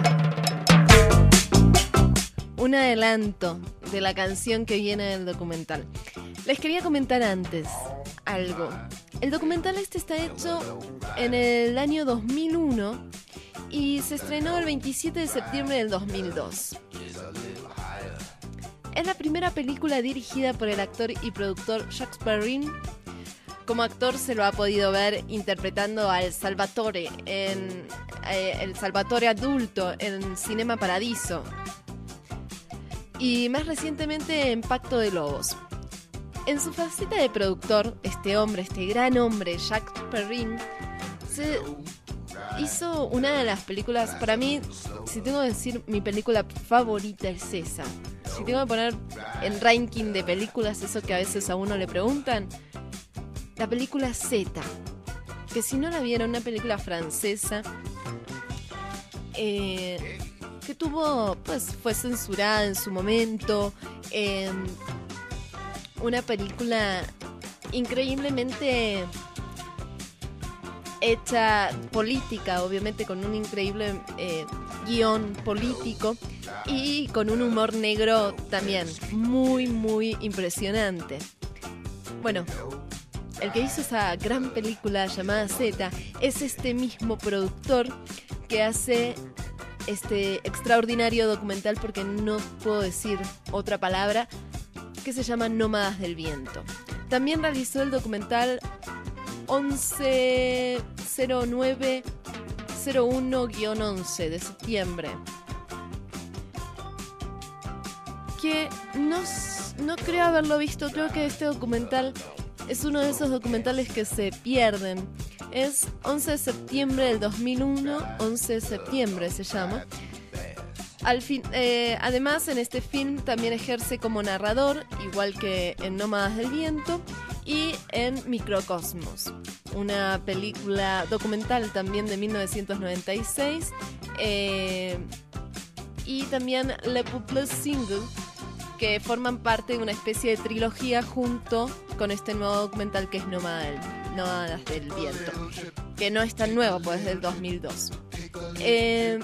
Un adelanto de la canción que viene del documental. Les quería comentar antes algo. El documental este está hecho en el año dos mil uno y se estrenó el veintisiete de septiembre del dos mil dos. Es la primera película dirigida por el actor y productor Jacques Perrin. Como actor se lo ha podido ver interpretando al Salvatore en eh, el Salvatore adulto en Cinema Paradiso y más recientemente en Pacto de Lobos. En su faceta de productor, este hombre, este gran hombre, Jacques Perrin, se hizo una de las películas, para mí, si tengo que decir mi película favorita es esa. Si tengo que poner en ranking de películas, eso que a veces a uno le preguntan, la película Z, que si no la vieron, una película francesa eh, que tuvo, pues fue censurada en su momento, eh, una película increíblemente hecha política, obviamente con un increíble eh, guión político y con un humor negro también muy muy impresionante. Bueno, el que hizo esa gran película llamada Z es este mismo productor que hace este extraordinario documental, porque no puedo decir otra palabra, que se llama Nómadas del Viento. También realizó el documental once cero nueve cero uno guión once de septiembre, que no, no creo haberlo visto. Creo que este documental es uno de esos documentales que se pierden. Es once de septiembre del dos mil uno, once de septiembre se llama. Al fin, eh, además, en este film también ejerce como narrador, igual que en Nómadas del Viento, y en Microcosmos, una película documental también de mil novecientos noventa y seis, eh, y también Le Peuple Single, que forman parte de una especie de trilogía junto con este nuevo documental que es Nómadas del, Nómadas del Viento, que no es tan nuevo, pues es del dos mil dos. Eh,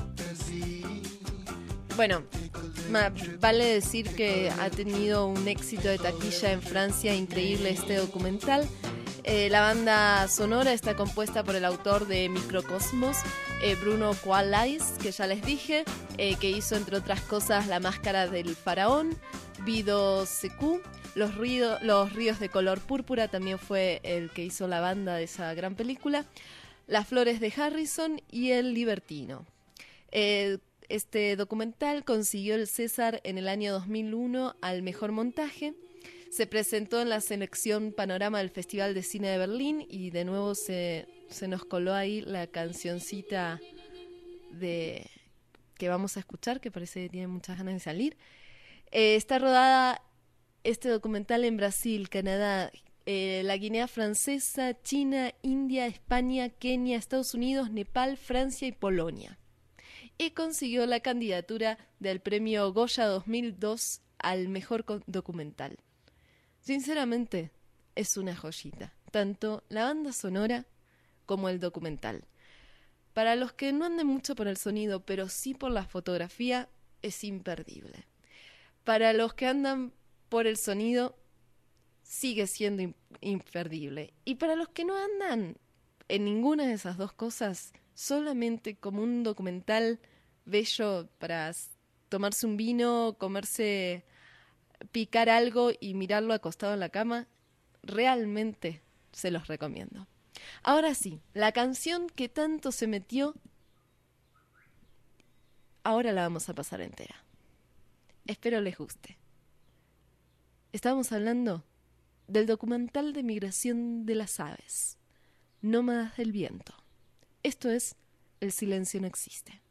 bueno, vale decir que ha tenido un éxito de taquilla en Francia increíble este documental. Eh, la banda sonora está compuesta por el autor de Microcosmos, eh, Bruno Qualais, que ya les dije, eh, que hizo entre otras cosas La Máscara del Faraón, Vido Secu, los, río, los ríos de color púrpura, también fue el que hizo la banda de esa gran película, Las flores de Harrison y El Libertino. Eh, este documental consiguió el César en el año dos mil uno al mejor montaje. Se presentó en la selección Panorama del Festival de Cine de Berlín y de nuevo se, se nos coló ahí la cancioncita de que vamos a escuchar, que parece que tiene muchas ganas de salir. Eh, está rodada este documental en Brasil, Canadá, eh, la Guinea Francesa, China, India, España, Kenia, Estados Unidos, Nepal, Francia y Polonia. Y consiguió la candidatura del premio Goya dos mil dos al mejor documental. Sinceramente, es una joyita, tanto la banda sonora como el documental. Para los que no anden mucho por el sonido, pero sí por la fotografía, es imperdible. Para los que andan por el sonido, sigue siendo im- imperdible. Y para los que no andan en ninguna de esas dos cosas, solamente como un documental bello para tomarse un vino, comerse, picar algo y mirarlo acostado en la cama, realmente se los recomiendo. Ahora sí, la canción que tanto se metió, ahora la vamos a pasar entera. Espero les guste. Estamos hablando del documental de migración de las aves, Nómadas del Viento. Esto es El silencio no existe.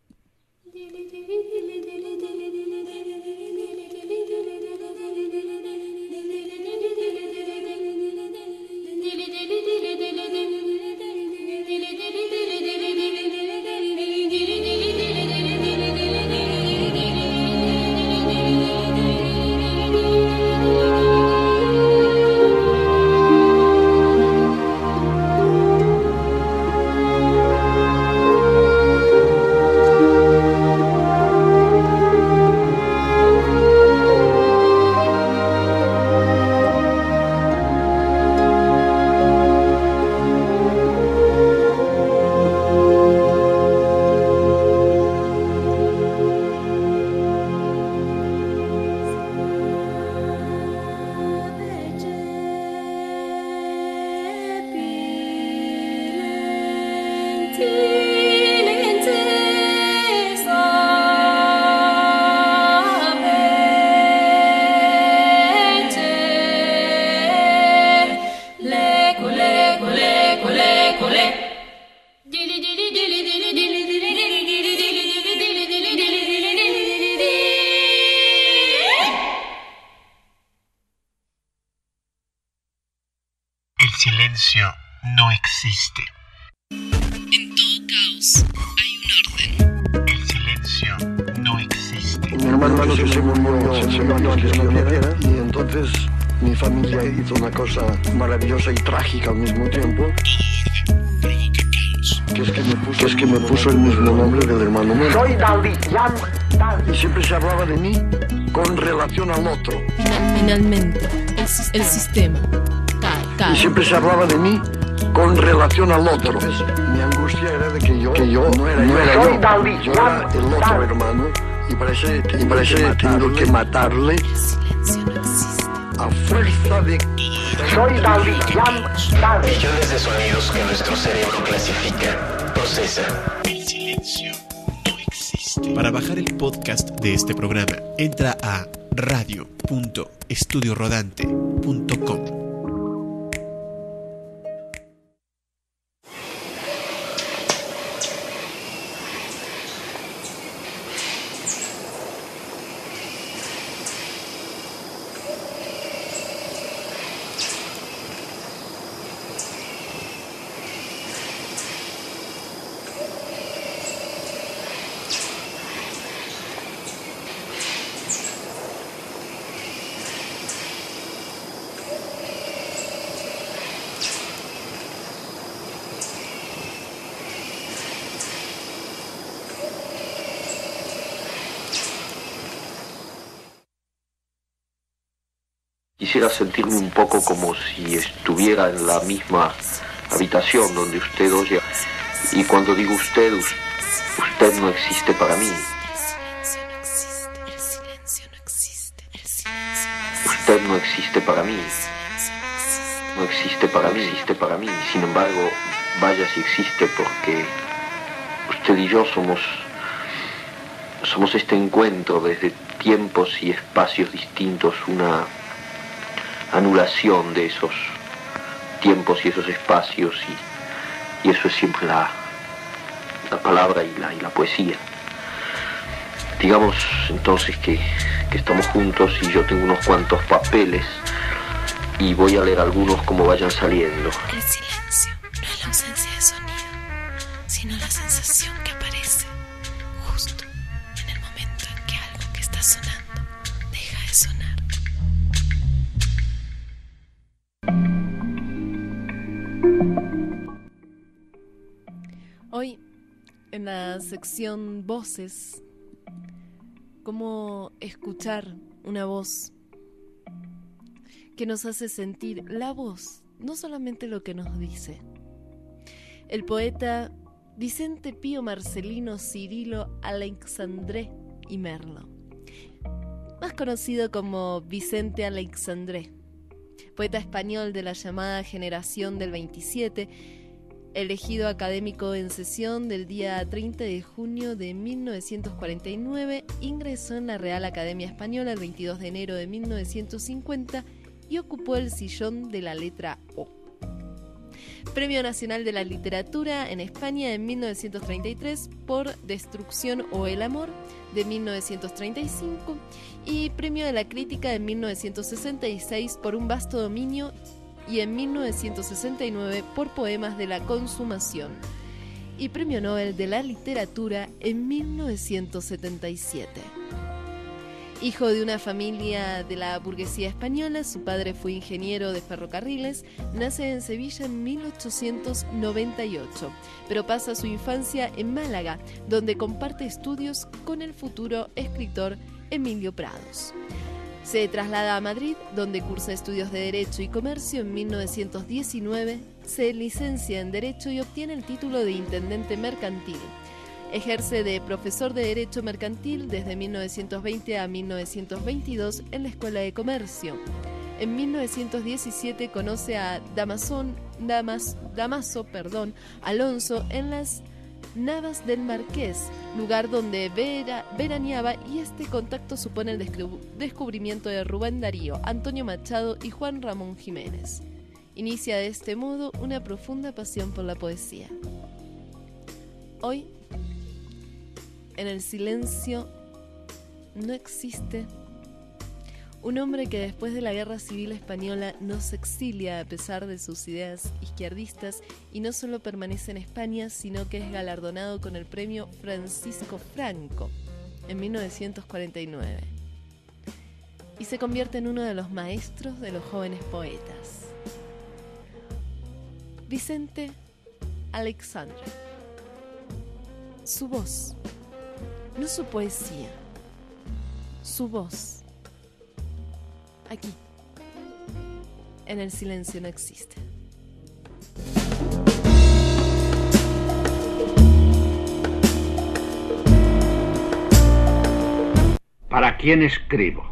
silencio no existe. En todo caos hay un orden. El silencio no existe. Mi hermano se murió, se murió antes que yo naciera, y entonces mi familia hizo una cosa maravillosa y trágica al mismo tiempo. Que es que me puso, que es que me puso el mismo nombre del hermano mío. Soy Dalí, Jan Dalí. Y siempre se hablaba de mí con relación al otro. Finalmente, el, el sistema cae, cae. Y siempre se hablaba de mí con relación al otro. Entonces, mi angustia era de que yo, que yo no era no yo, era yo, Dalí, yo era el otro Dalí. Hermano. Y parece, y parece que he tenido que matarle. El silencio no existe. A fuerza de... Soy Dalí, Jan Dalí. Millones de sonidos que nuestro cerebro clasifica, procesa. El silencio no existe. Para bajar el podcast de este programa, entra a radio punto estudio rodante punto com. quisiera sentirme un poco como si estuviera en la misma habitación donde usted oye. Y cuando digo usted, usted no existe para mí. Usted no existe para mí. No existe para mí, existe para mí. Sin embargo, vaya si existe, porque usted y yo somos, somos este encuentro desde tiempos y espacios distintos, una anulación de esos tiempos y esos espacios, y, y eso es siempre la, la palabra y la, y la poesía. Digamos entonces que, que estamos juntos y yo tengo unos cuantos papeles y voy a leer algunos como vayan saliendo. El silencio no es la ausencia de sonido, sino la sensación que aparece justo en el momento en que algo que está sonando deja de sonar. Hoy, en la sección Voces, cómo escuchar una voz que nos hace sentir la voz, no solamente lo que nos dice. El poeta Vicente Pío Marcelino Cirilo Aleixandre y Merlo, más conocido como Vicente Aleixandre, poeta español de la llamada generación del veintisiete, elegido académico en sesión del día treinta de junio de mil novecientos cuarenta y nueve, ingresó en la Real Academia Española el veintidós de enero de mil novecientos cincuenta y ocupó el sillón de la letra O. Premio Nacional de la Literatura en España en mil novecientos treinta y tres por Destrucción o el Amor de mil novecientos treinta y cinco y Premio de la Crítica en mil novecientos sesenta y seis por Un vasto dominio y en mil novecientos sesenta y nueve por Poemas de la Consumación y Premio Nobel de la Literatura en mil novecientos setenta y siete. Hijo de una familia de la burguesía española, su padre fue ingeniero de ferrocarriles, nace en Sevilla en mil ochocientos noventa y ocho, pero pasa su infancia en Málaga, donde comparte estudios con el futuro escritor Emilio Prados. Se traslada a Madrid, donde cursa estudios de Derecho y Comercio en mil novecientos diecinueve, se licencia en Derecho y obtiene el título de Intendente Mercantil. Ejerce de profesor de Derecho Mercantil desde mil novecientos veinte a mil novecientos veintidós en la Escuela de Comercio. En mil novecientos diecisiete conoce a Damasón, Damas, Damaso perdón, Alonso en las Navas del Marqués, lugar donde vera, veraneaba, y este contacto supone el descub- descubrimiento de Rubén Darío, Antonio Machado y Juan Ramón Jiménez. Inicia de este modo una profunda pasión por la poesía. Hoy, en el silencio no existe un hombre que después de la Guerra Civil Española no se exilia a pesar de sus ideas izquierdistas y no solo permanece en España, sino que es galardonado con el premio Francisco Franco en mil novecientos cuarenta y nueve y se convierte en uno de los maestros de los jóvenes poetas. Vicente Aleixandre. Su voz, no su poesía, su voz. Aquí, en el silencio no existe. ¿Para quién escribo?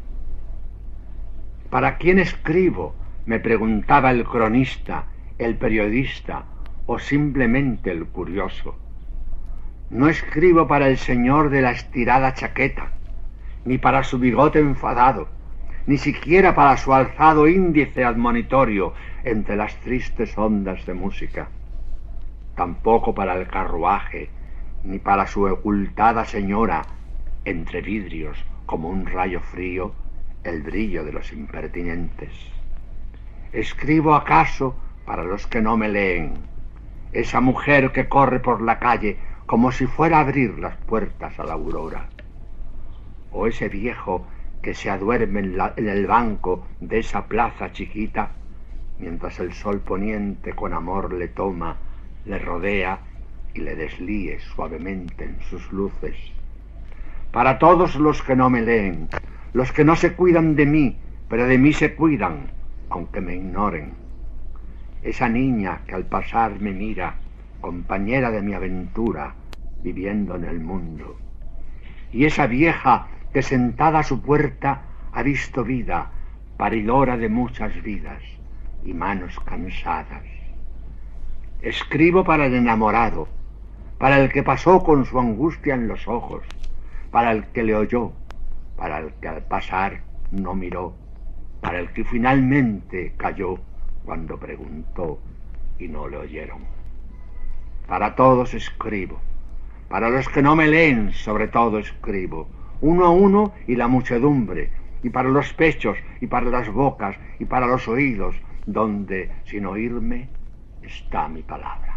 ¿Para quién escribo?, me preguntaba el cronista, el periodista o simplemente el curioso. No escribo para el señor de la estirada chaqueta, ni para su bigote enfadado, ni siquiera para su alzado índice admonitorio entre las tristes ondas de música. Tampoco para el carruaje, ni para su ocultada señora, entre vidrios, como un rayo frío, el brillo de los impertinentes. Escribo acaso para los que no me leen, esa mujer que corre por la calle como si fuera a abrir las puertas a la aurora, o ese viejo que se aduerme en, la, en el banco de esa plaza chiquita, mientras el sol poniente con amor le toma, le rodea y le deslíe suavemente en sus luces. Para todos los que no me leen, los que no se cuidan de mí pero de mí se cuidan, aunque me ignoren. Esa niña que al pasar me mira, compañera de mi aventura, viviendo en el mundo. Y esa vieja que sentada a su puerta ha visto vida, paridora de muchas vidas y manos cansadas. Escribo para el enamorado, para el que pasó con su angustia en los ojos, para el que le oyó, para el que al pasar no miró, para el que finalmente cayó cuando preguntó y no le oyeron. Para todos escribo, para los que no me leen sobre todo escribo, uno a uno y la muchedumbre, y para los pechos, y para las bocas, y para los oídos, donde, sin oírme, está mi palabra.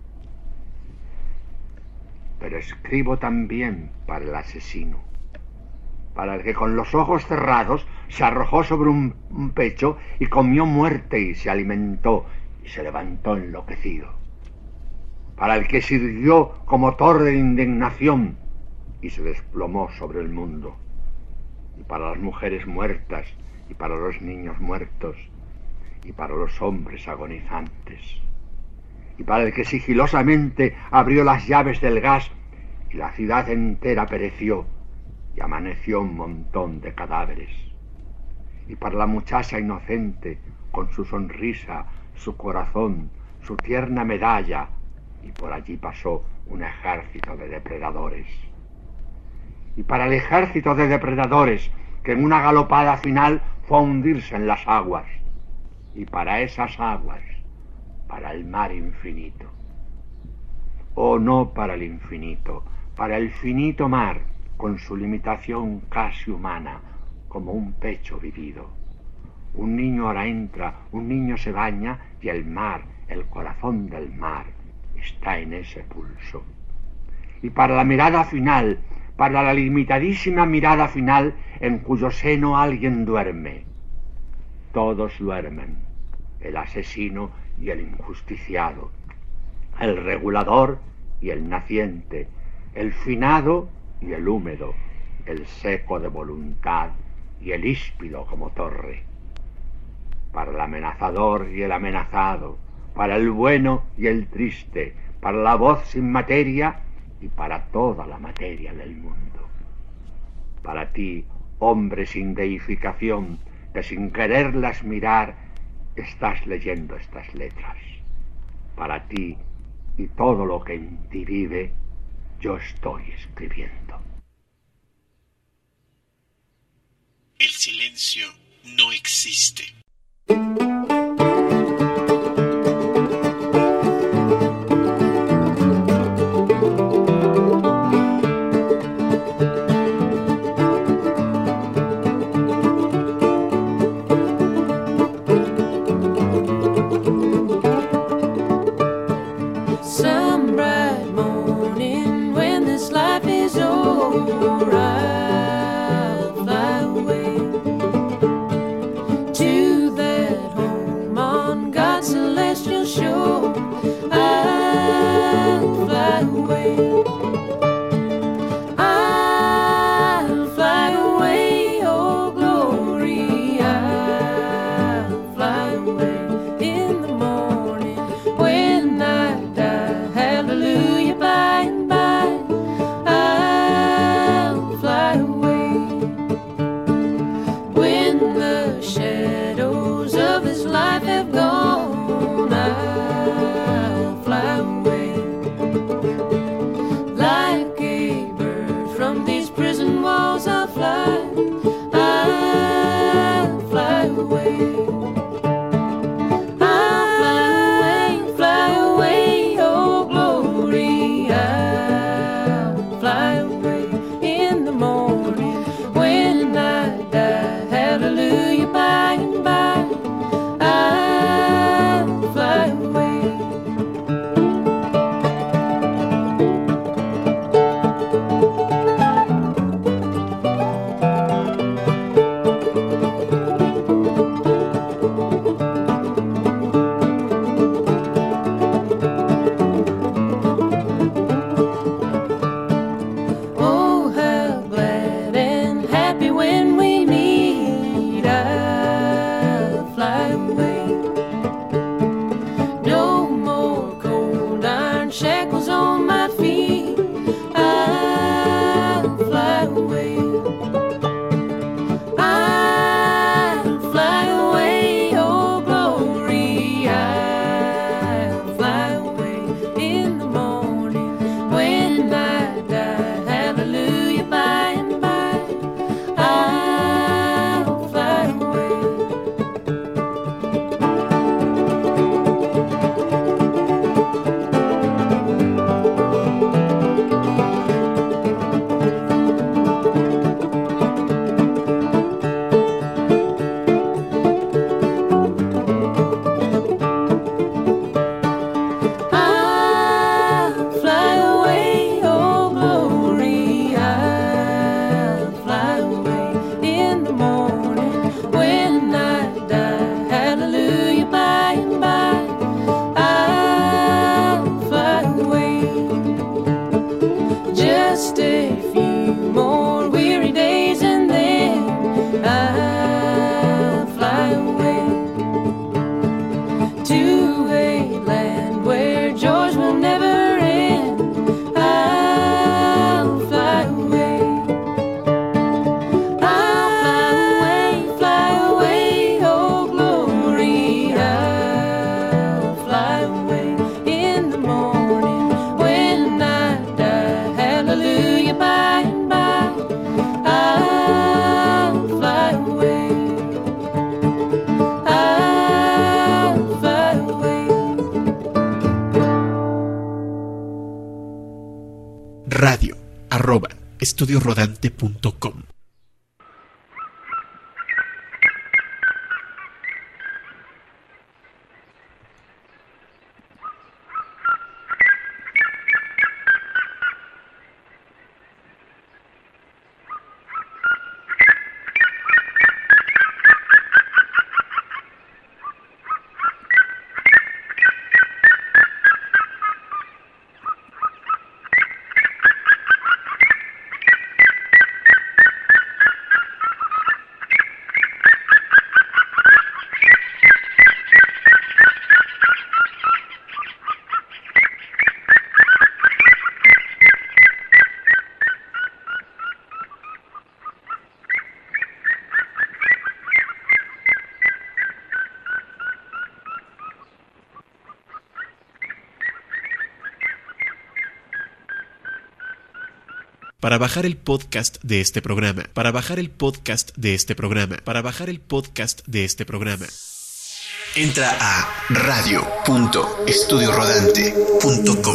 Pero escribo también para el asesino, para el que con los ojos cerrados se arrojó sobre un, un pecho y comió muerte y se alimentó y se levantó enloquecido, para el que sirvió como torre de indignación y se desplomó sobre el mundo, y para las mujeres muertas y para los niños muertos y para los hombres agonizantes, y para el que sigilosamente abrió las llaves del gas y la ciudad entera pereció y amaneció un montón de cadáveres, y para la muchacha inocente con su sonrisa, su corazón, su tierna medalla, y por allí pasó un ejército de depredadores, y para el ejército de depredadores que en una galopada final fue a hundirse en las aguas, y para esas aguas, para el mar infinito, o no para el infinito, para el finito mar, con su limitación casi humana, como un pecho vivido. Un niño ahora entra, un niño se baña, y el mar, el corazón del mar, está en ese pulso. Y para la mirada final, para la limitadísima mirada final, en cuyo seno alguien duerme. Todos duermen, el asesino y el injusticiado, el regulador y el naciente, el finado y el húmedo, el seco de voluntad y el híspido como torre. Para el amenazador y el amenazado, para el bueno y el triste, para la voz sin materia y para toda la materia del mundo. Para ti, hombre sin deificación, que sin quererlas mirar estás leyendo estas letras. Para ti y todo lo que en ti vive, yo estoy escribiendo. El silencio no existe. radio arroba estudio rodante punto com. Para bajar el podcast de este programa, para bajar el podcast de este programa, para bajar el podcast de este programa, entra a radio punto estudio rodante punto com.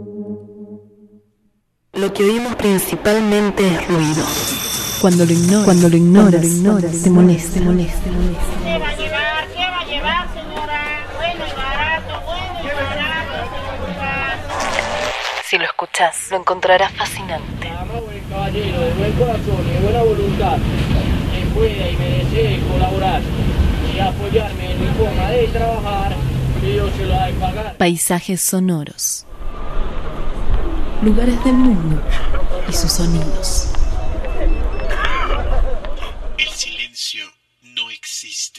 Lo que oímos principalmente es ruido. Cuando lo ignoras, cuando lo ignoras, cuando lo ignoras te molesta, te molesta, te molesta. ¿Qué va a llevar? ¿Qué va a llevar, señora? Bueno y barato, bueno y barato, señora. Si lo escuchás, lo encontrarás fascinante. Caballero de buen corazón y de buena voluntad, que pueda y me desee colaborar y apoyarme en mi forma de trabajar, yo se lo ha de pagar. Paisajes sonoros, lugares del mundo y sus sonidos. El silencio no existe.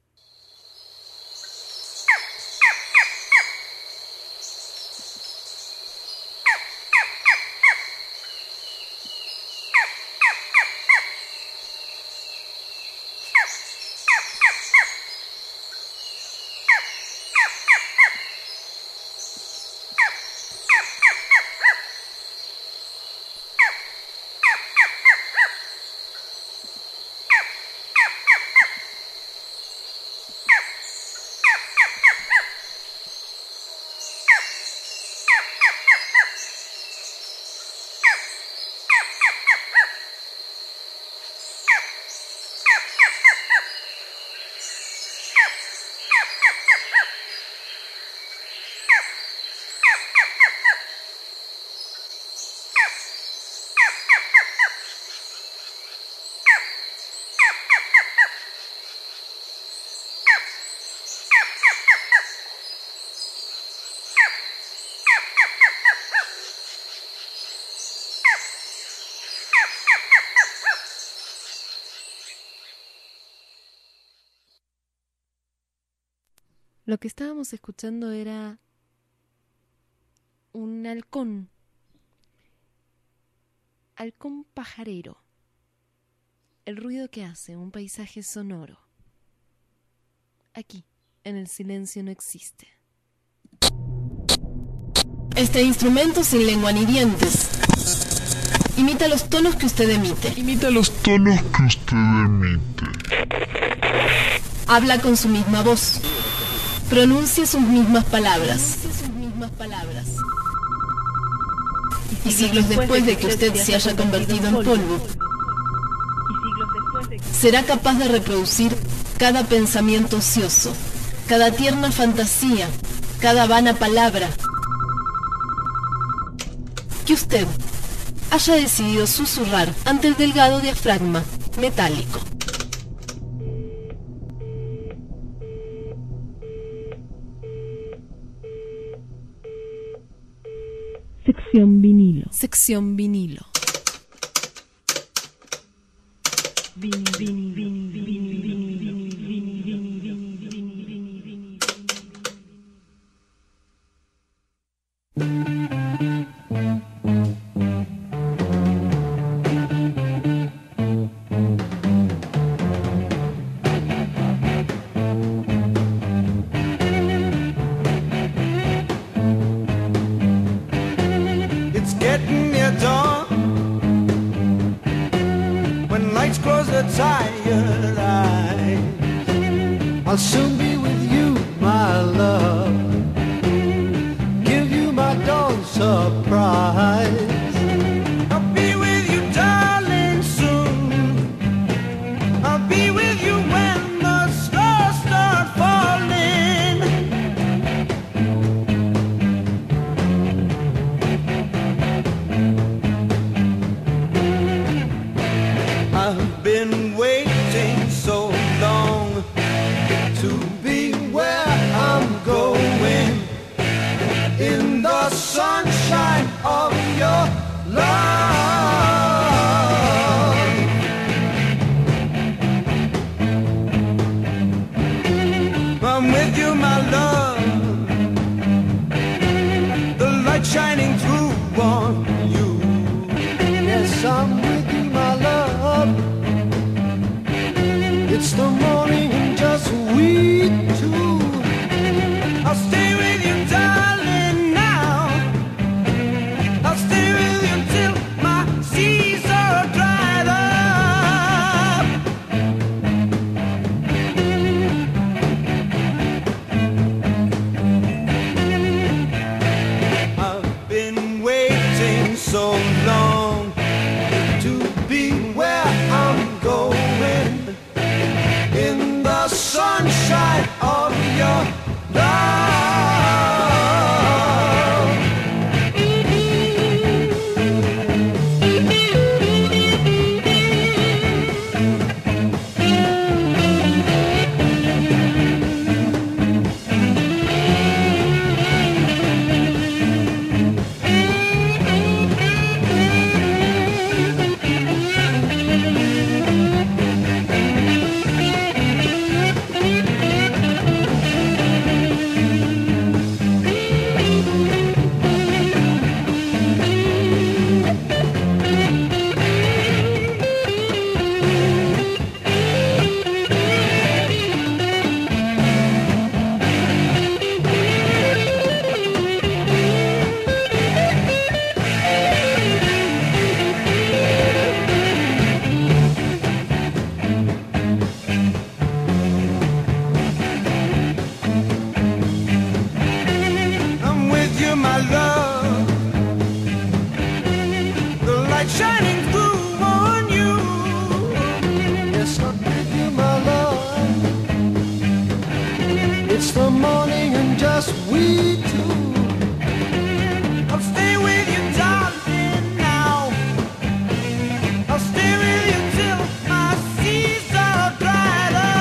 Lo que estábamos escuchando era un halcón, halcón pajarero, el ruido que hace un paisaje sonoro. Aquí, en el silencio no existe. Este instrumento sin lengua ni dientes imita los tonos que usted emite. Imita los tonos que usted emite. Habla con su misma voz. Pronuncia sus mismas palabras. Y siglos después de que usted se haya convertido en polvo, será capaz de reproducir cada pensamiento ocioso, cada tierna fantasía, cada vana palabra que usted haya decidido susurrar ante el delgado diafragma metálico. Sección vinilo. Sección vinilo. Vin, vin, vin, vin, vin, vin, vin, Getting near dawn, when lights close their tired eyes, I'll soon be with you, my love, give you my dawn surprise. light shining through on you. Yes, I'm with you, my love. It's the morning and just we two. I'll stay with you, darling, now. I'll stay with you till my seas are dried up. I've been waiting so long to be where I'm going, in the sunshine of your love. I'm with you, my love. The light shining through on you. Yes, I'm with you, my love. It's the morning and just we two. I'll stay with you, darling, now. I'll stay with you till my seas are dried up.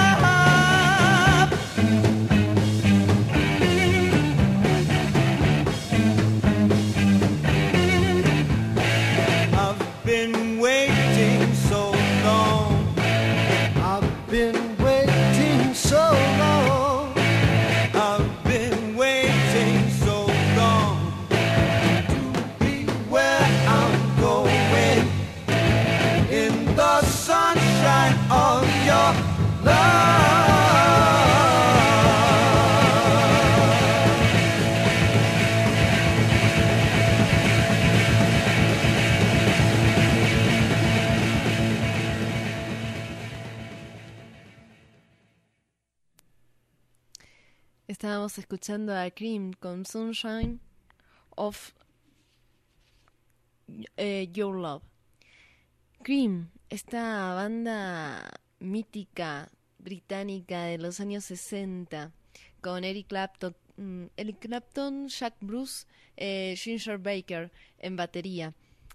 I've been waiting so long. I've been waiting so long. I've been waiting so long to be where I'm going, in the sunshine of your love. Estábamos escuchando a Cream con Sunshine of eh, Your Love. Cream, esta banda mítica británica de los años sesenta, con Eric Clapton, mm, Eric Clapton, Jack Bruce, eh, Ginger Baker en batería.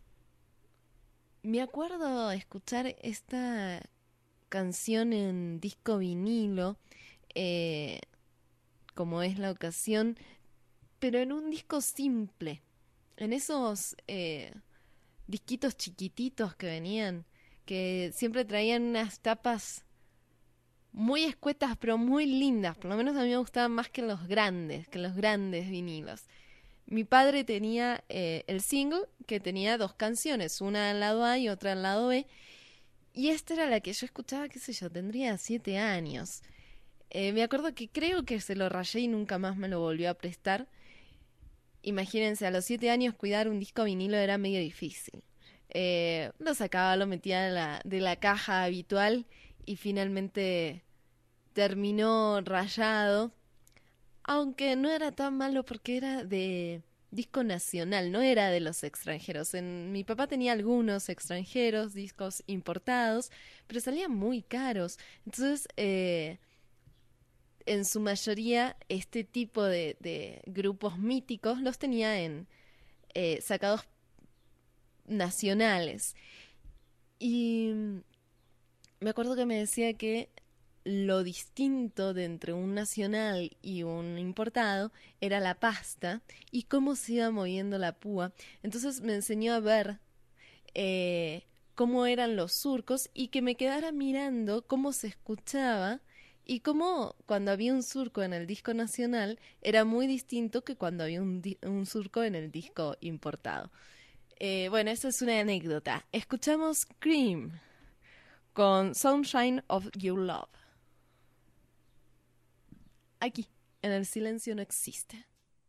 Me acuerdo escuchar esta canción en disco vinilo, eh, como es la ocasión, pero en un disco simple, en esos eh, disquitos chiquititos que venían, que siempre traían unas tapas muy escuetas pero muy lindas. Por lo menos a mí me gustaban más que los grandes, que los grandes vinilos. Mi padre tenía eh, el single, que tenía dos canciones, una al lado A y otra al lado B, y esta era la que yo escuchaba, qué sé yo, tendría siete años. Eh, me acuerdo que creo que se lo rayé y nunca más me lo volvió a prestar. Imagínense, a los siete años cuidar un disco vinilo era medio difícil. Eh, lo sacaba, lo metía de la, de la caja habitual y finalmente terminó rayado. Aunque no era tan malo porque era de disco nacional, no era de los extranjeros. En, mi papá tenía algunos extranjeros, discos importados, pero salían muy caros. Entonces, eh, en su mayoría, este tipo de, de grupos míticos los tenía en eh, sacados nacionales. Y me acuerdo que me decía que lo distinto de entre un nacional y un importado era la pasta y cómo se iba moviendo la púa. Entonces me enseñó a ver eh, cómo eran los surcos y que me quedara mirando cómo se escuchaba y cómo cuando había un surco en el disco nacional era muy distinto que cuando había un, di- un surco en el disco importado. Eh, bueno, esa es una anécdota. Escuchamos Cream con Sunshine of Your Love. Aquí, en El Silencio No Existe.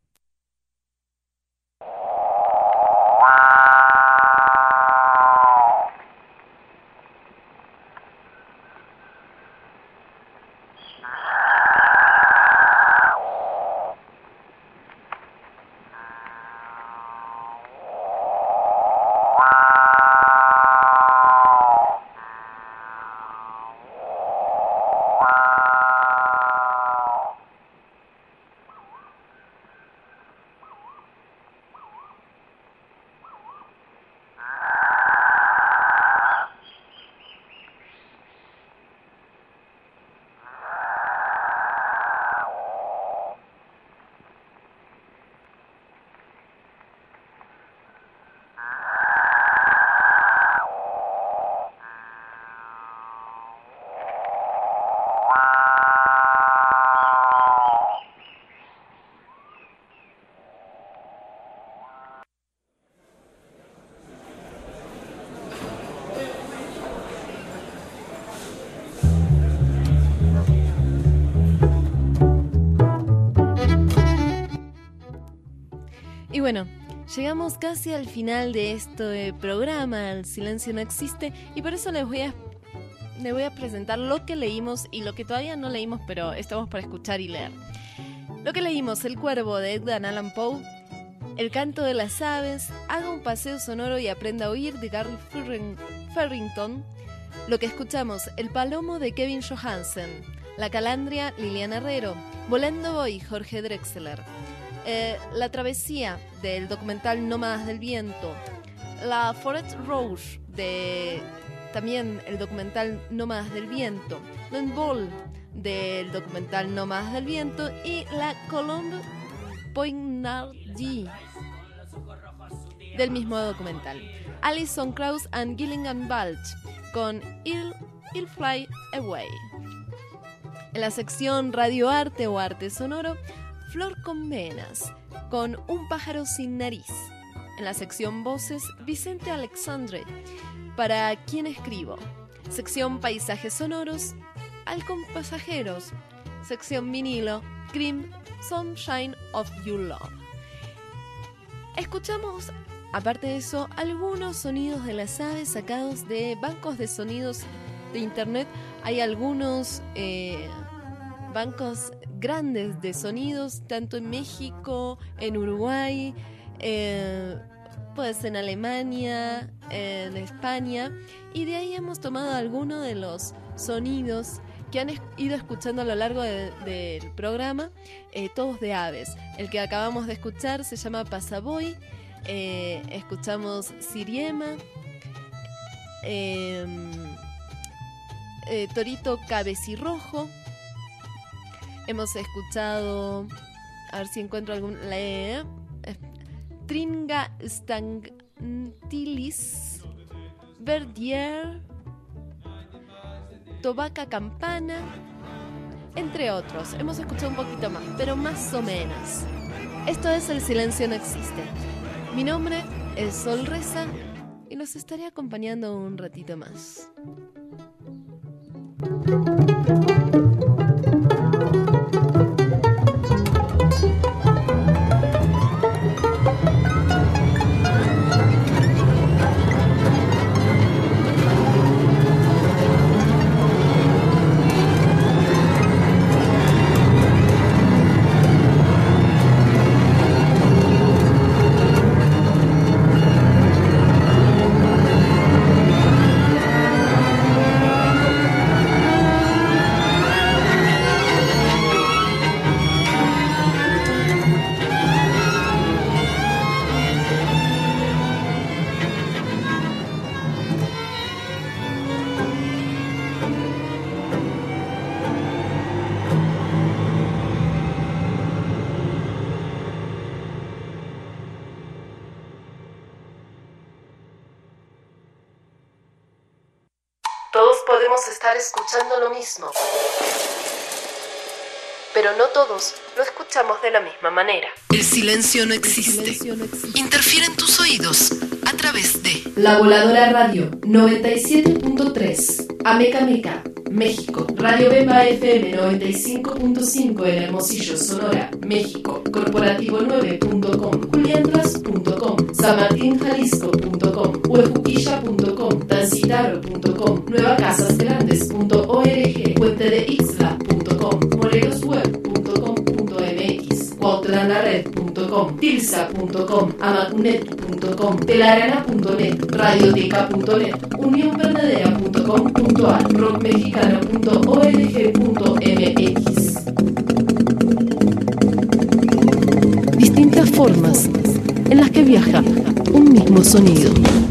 Y bueno, llegamos casi al final de este programa, El Silencio No Existe, y por eso les voy a, les voy a presentar lo que leímos y lo que todavía no leímos, pero estamos para escuchar y leer. Lo que leímos: El Cuervo de Edgar Allan Poe, El Canto de las Aves, Haga un paseo sonoro y aprenda a oír de Gary Farrington. Lo que escuchamos: El Palomo de Kevin Johansen, La Calandria, Liliana Herrero, Volando Voy, Jorge Drexler. Eh, la Travesía del documental Nómadas del Viento, La Forêt Rouge de también el documental Nómadas del Viento, L'Envol del documental Nómadas del Viento y La Colombe Poignardie del mismo documental. Alison Krauss and Gilligan Balch con I'll, I'll Fly Away. En la sección Radio Arte o Arte Sonoro, Flor con Venas, con Un pájaro sin nariz. En la sección Voces, Vicente Alexandre, Para quien escribo. Sección Paisajes sonoros, Halcón Pasajeros. Sección Vinilo, Cream, Sunshine of Your Love. Escuchamos, aparte de eso, algunos sonidos de las aves sacados de bancos de sonidos de internet. Hay algunos eh, bancos grandes de sonidos, tanto en México, en Uruguay, eh, pues en Alemania, en España, y de ahí hemos tomado algunos de los sonidos que han es- ido escuchando a lo largo de- del programa, eh, todos de aves. El que acabamos de escuchar se llama Pasaboy, eh, escuchamos Siriema, eh, eh, Torito Cabecirrojo. Hemos escuchado, a ver si encuentro algún... La, eh, Tringa Stantilis, Verdier, Tobaca Campana, entre otros. Hemos escuchado un poquito más, pero más o menos. Esto es El Silencio No Existe. Mi nombre es Sol Reza y los estaré acompañando un ratito más. Todos podemos estar escuchando lo mismo. pero no todos lo escuchamos de la misma manera. El silencio no existe. Interfiere en tus oídos a través de La Voladora Radio noventa y siete punto tres, Amecameca, México. Radio Bemba F M noventa y cinco punto cinco en Hermosillo, Sonora, México. Corporativo nueve punto com, juliantras punto com, sanmartinjalisco punto com, huejuquilla punto com, tancitaro punto com, nuevacasasgrandes punto org, puente de ixtla punto com, morelosweb punto com punto m x, cuautlanlared punto com, tilsa punto com, amacunet punto com, telarana punto net, radioteca punto net, unionverdadera punto com punto a r, rockmexicano punto org punto m x. distintas formas en las que viaja un mismo sonido.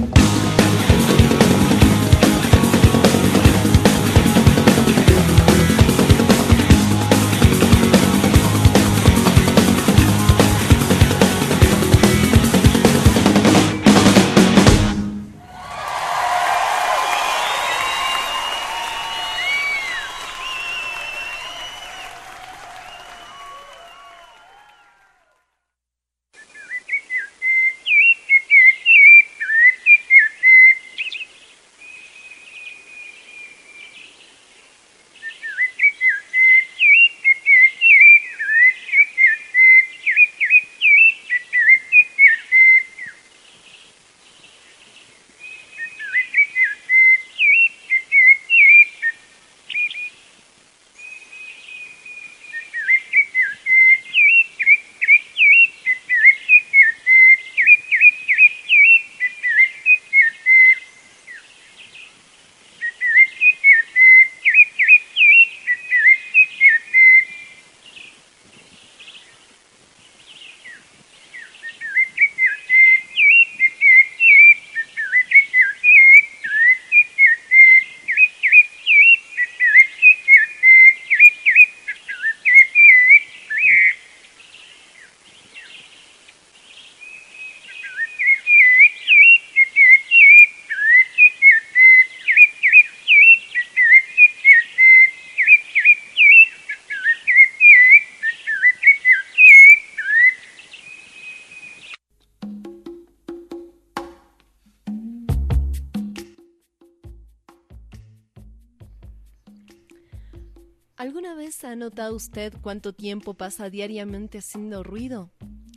¿Alguna vez ha notado usted cuánto tiempo pasa diariamente haciendo ruido?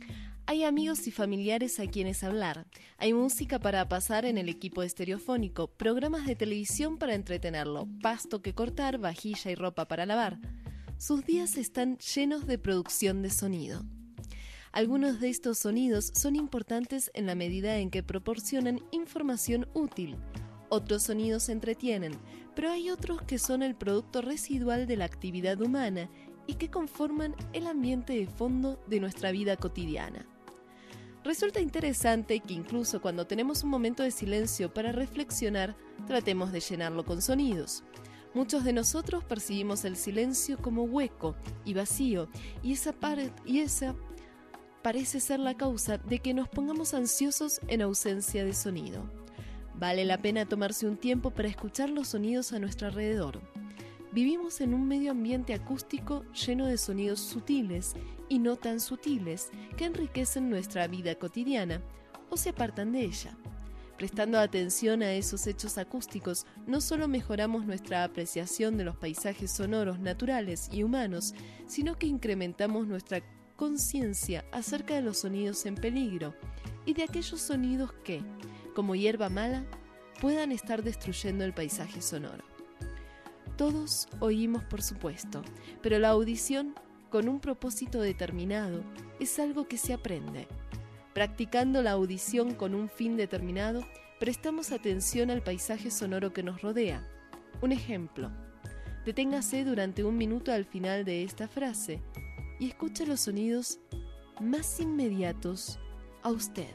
Hay amigos y familiares a quienes hablar, hay música para pasar en el equipo estereofónico, programas de televisión para entretenerlo, pasto que cortar, vajilla y ropa para lavar. Sus días están llenos de producción de sonido. Algunos de estos sonidos son importantes en la medida en que proporcionan información útil. Otros sonidos entretienen, pero hay otros que son el producto residual de la actividad humana y que conforman el ambiente de fondo de nuestra vida cotidiana. Resulta interesante que incluso cuando tenemos un momento de silencio para reflexionar, tratemos de llenarlo con sonidos. Muchos de nosotros percibimos el silencio como hueco y vacío, y esa, par- y esa parece ser la causa de que nos pongamos ansiosos en ausencia de sonido. Vale la pena tomarse un tiempo para escuchar los sonidos a nuestro alrededor. Vivimos en un medio ambiente acústico lleno de sonidos sutiles y no tan sutiles que enriquecen nuestra vida cotidiana o se apartan de ella. Prestando atención a esos hechos acústicos, no solo mejoramos nuestra apreciación de los paisajes sonoros naturales y humanos, sino que incrementamos nuestra conciencia acerca de los sonidos en peligro y de aquellos sonidos que, como hierba mala, puedan estar destruyendo el paisaje sonoro. Todos oímos, por supuesto, pero la audición, con un propósito determinado, es algo que se aprende. Practicando la audición con un fin determinado, prestamos atención al paisaje sonoro que nos rodea. Un ejemplo: deténgase durante un minuto al final de esta frase y escuche los sonidos más inmediatos a usted.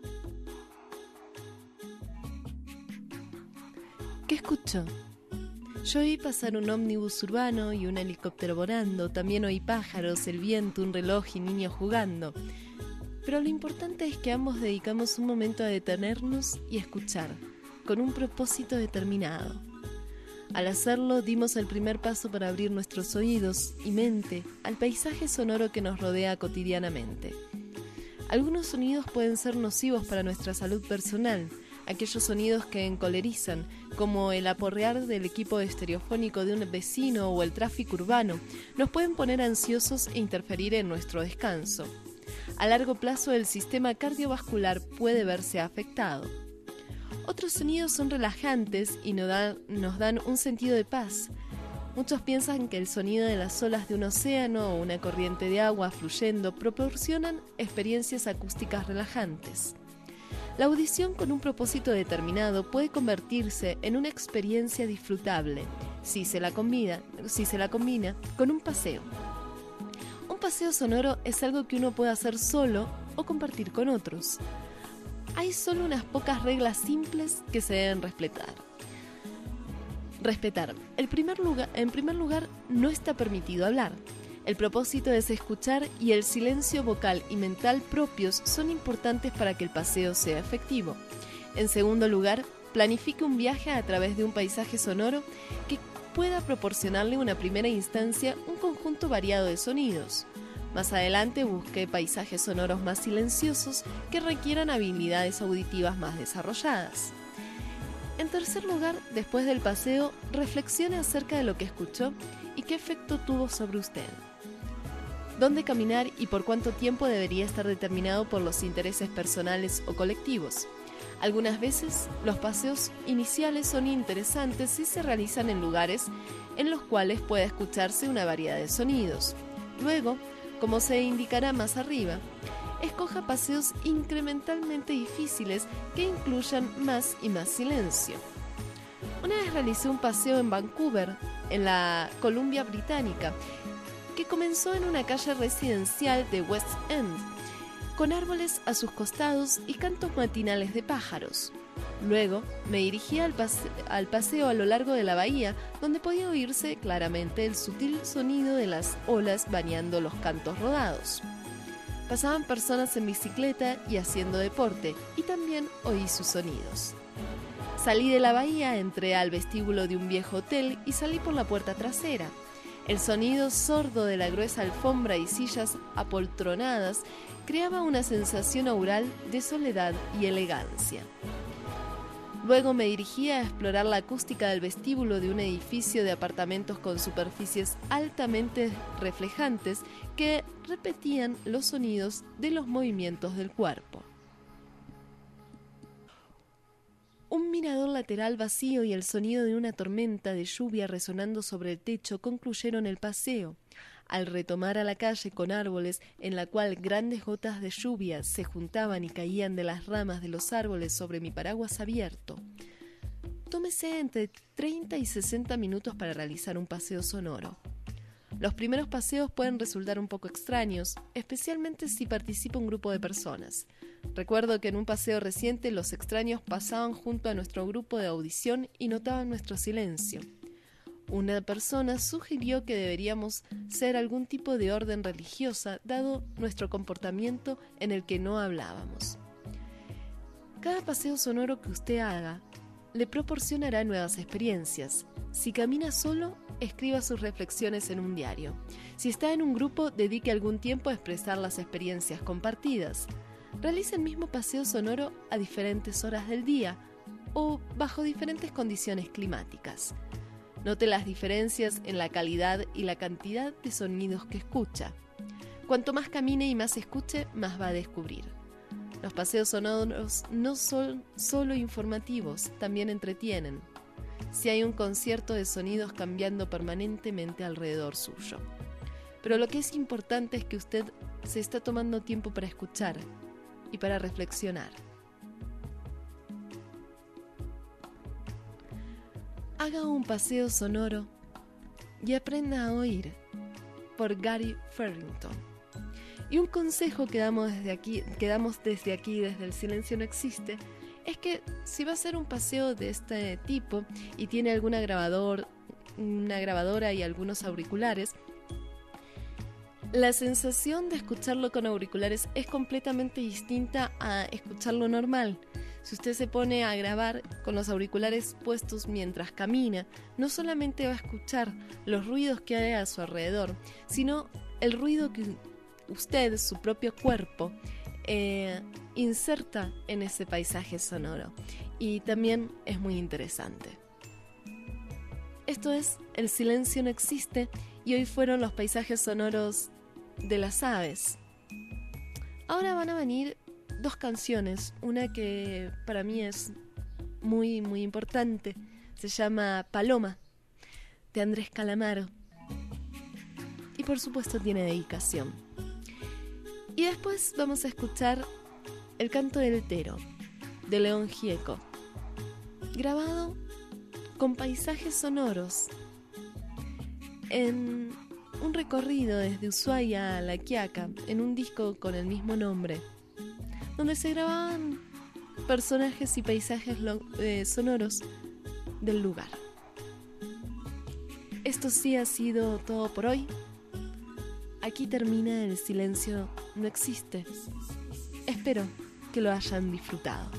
¿Qué escuchó? Yo oí pasar un ómnibus urbano y un helicóptero volando, también oí pájaros, el viento, un reloj y niños jugando. Pero lo importante es que ambos dedicamos un momento a detenernos y escuchar, con un propósito determinado. Al hacerlo, dimos el primer paso para abrir nuestros oídos y mente al paisaje sonoro que nos rodea cotidianamente. Algunos sonidos pueden ser nocivos para nuestra salud personal, aquellos sonidos que encolerizan, como el aporrear del equipo estereofónico de un vecino o el tráfico urbano, nos pueden poner ansiosos e interferir en nuestro descanso. A largo plazo, el sistema cardiovascular puede verse afectado. Otros sonidos son relajantes y nos dan, nos dan un sentido de paz. Muchos piensan que el sonido de las olas de un océano o una corriente de agua fluyendo proporcionan experiencias acústicas relajantes. La audición con un propósito determinado puede convertirse en una experiencia disfrutable si se la combina, si se la combina con un paseo. Un paseo sonoro es algo que uno puede hacer solo o compartir con otros. Hay solo unas pocas reglas simples que se deben respetar. Respetar. El primer lugar, en primer lugar, no está permitido hablar. El propósito es escuchar y el silencio vocal y mental propios son importantes para que el paseo sea efectivo. En segundo lugar, planifique un viaje a través de un paisaje sonoro que pueda proporcionarle una primera instancia un conjunto variado de sonidos. Más adelante busque paisajes sonoros más silenciosos que requieran habilidades auditivas más desarrolladas. En tercer lugar, después del paseo, reflexione acerca de lo que escuchó y qué efecto tuvo sobre usted. Dónde caminar y por cuánto tiempo debería estar determinado por los intereses personales o colectivos. Algunas veces, los paseos iniciales son interesantes si se realizan en lugares en los cuales pueda escucharse una variedad de sonidos. Luego, como se indicará más arriba, escoja paseos incrementalmente difíciles que incluyan más y más silencio. Una vez realicé un paseo en Vancouver, en la Columbia Británica, que comenzó en una calle residencial de West End, con árboles a sus costados y cantos matinales de pájaros. Luego me dirigí al, pase- al paseo a lo largo de la bahía, donde podía oírse claramente el sutil sonido de las olas bañando los cantos rodados. Pasaban personas en bicicleta y haciendo deporte, y también oí sus sonidos. Salí de la bahía, entré al vestíbulo de un viejo hotel y salí por la puerta trasera. El sonido sordo de la gruesa alfombra y sillas apoltronadas creaba una sensación aural de soledad y elegancia. Luego me dirigí a explorar la acústica del vestíbulo de un edificio de apartamentos con superficies altamente reflejantes que repetían los sonidos de los movimientos del cuerpo. Un mirador lateral vacío y el sonido de una tormenta de lluvia resonando sobre el techo concluyeron el paseo. Al retomar a la calle con árboles en la cual grandes gotas de lluvia se juntaban y caían de las ramas de los árboles sobre mi paraguas abierto, tómese entre treinta y sesenta minutos para realizar un paseo sonoro. Los primeros paseos pueden resultar un poco extraños, especialmente si participa un grupo de personas. Recuerdo que en un paseo reciente los extraños pasaban junto a nuestro grupo de audición y notaban nuestro silencio. Una persona sugirió que deberíamos ser algún tipo de orden religiosa, dado nuestro comportamiento en el que no hablábamos. Cada paseo sonoro que usted haga le proporcionará nuevas experiencias. Si camina solo, escriba sus reflexiones en un diario. Si está en un grupo, dedique algún tiempo a expresar las experiencias compartidas. Realice el mismo paseo sonoro a diferentes horas del día o bajo diferentes condiciones climáticas. Note las diferencias en la calidad y la cantidad de sonidos que escucha. Cuanto más camine y más escuche, más va a descubrir. Los paseos sonoros no son solo informativos, también entretienen. Si hay un concierto de sonidos cambiando permanentemente alrededor suyo. Pero lo que es importante es que usted se está tomando tiempo para escuchar y para reflexionar. Haga un paseo sonoro y aprenda a oír, por Gary Farrington. Y un consejo que damos desde aquí, que damos desde aquí, desde El Silencio No Existe, es que si va a hacer un paseo de este tipo y tiene alguna grabador, una grabadora y algunos auriculares, la sensación de escucharlo con auriculares es completamente distinta a escucharlo normal. Si usted se pone a grabar con los auriculares puestos mientras camina, no solamente va a escuchar los ruidos que hay a su alrededor, sino el ruido que usted, su propio cuerpo, eh, inserta en ese paisaje sonoro. Y también es muy interesante. Esto es El silencio no existe, y hoy fueron los paisajes sonoros de las aves. Ahora van a venir dos canciones, una que para mí es muy muy importante, se llama Paloma, de Andrés Calamaro, y por supuesto tiene dedicación. Y después vamos a escuchar El canto del Tero, de León Gieco, grabado con paisajes sonoros en un recorrido desde Ushuaia a La Quiaca, en un disco con el mismo nombre, donde se grababan personajes y paisajes lo, eh, sonoros del lugar. Esto sí ha sido todo por hoy. Aquí termina El silencio no existe. Espero que lo hayan disfrutado.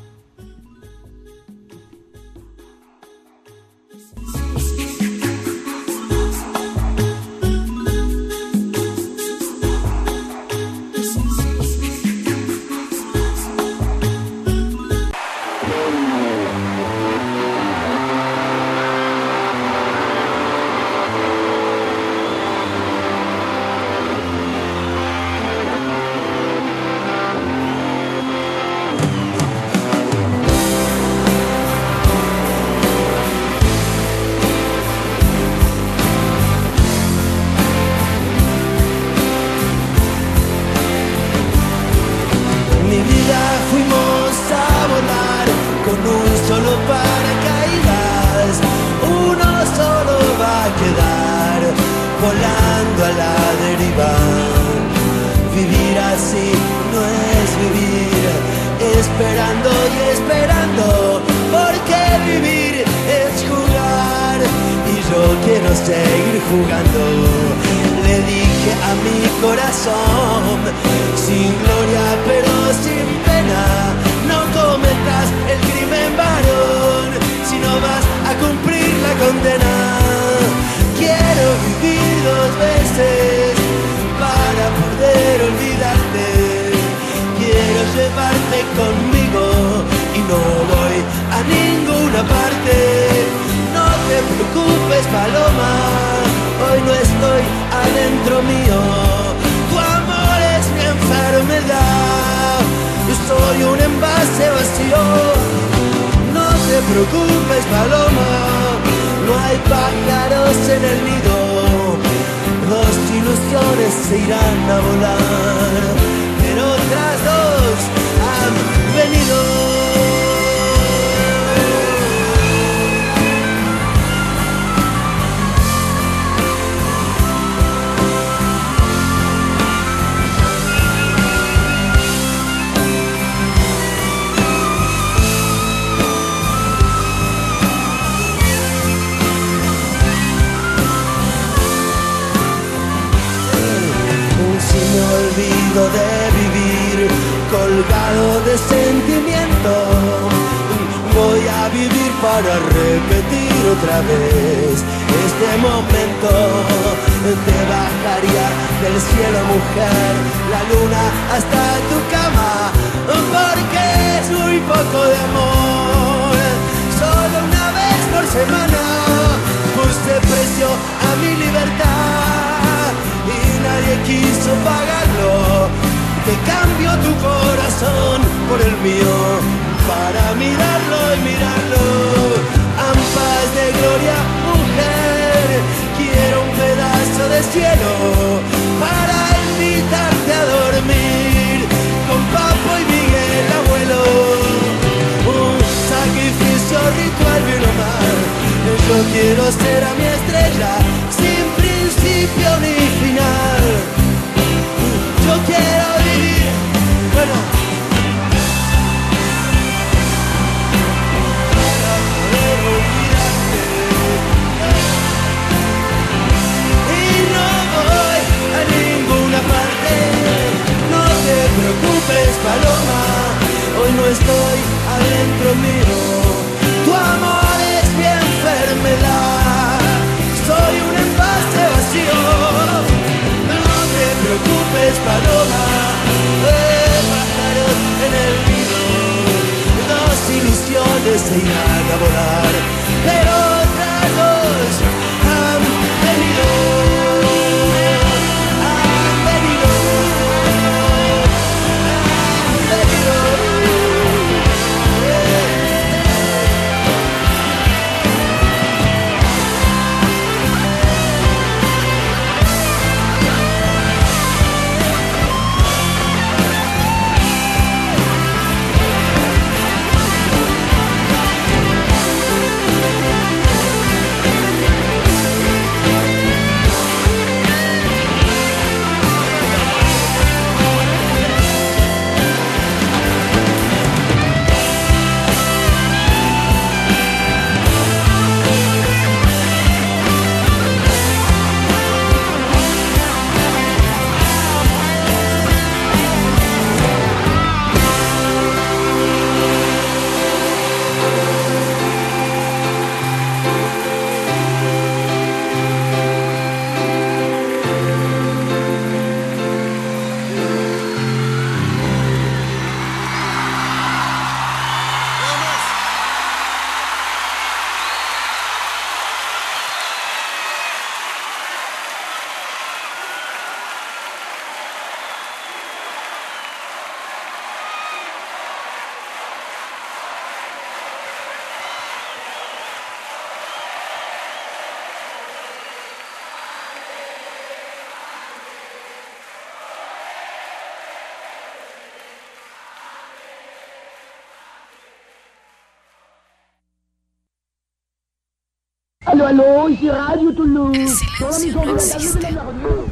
Aló, aló, ici Radio Toulouse. El silencio no existe. El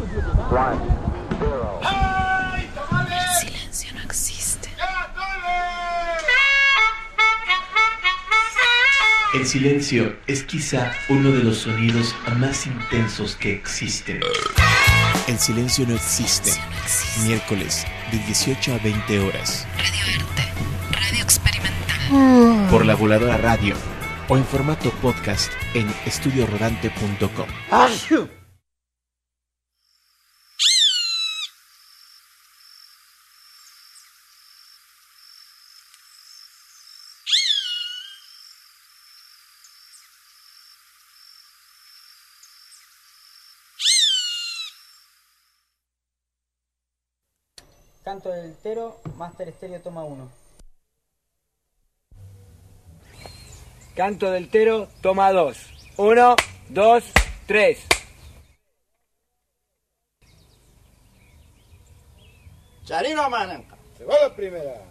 silencio no existe. El silencio es quizá uno de los sonidos más intensos que existen. El silencio no existe. Miércoles de dieciocho a veinte horas. Radio Arte, radio experimental. Por la Voladora Radio o en formato podcast en estudio rodante punto com. Canto del Tero, Master Estéreo toma uno. Canto del Tero, toma dos. Uno, dos, tres. Charino Mananca. Se va la primera.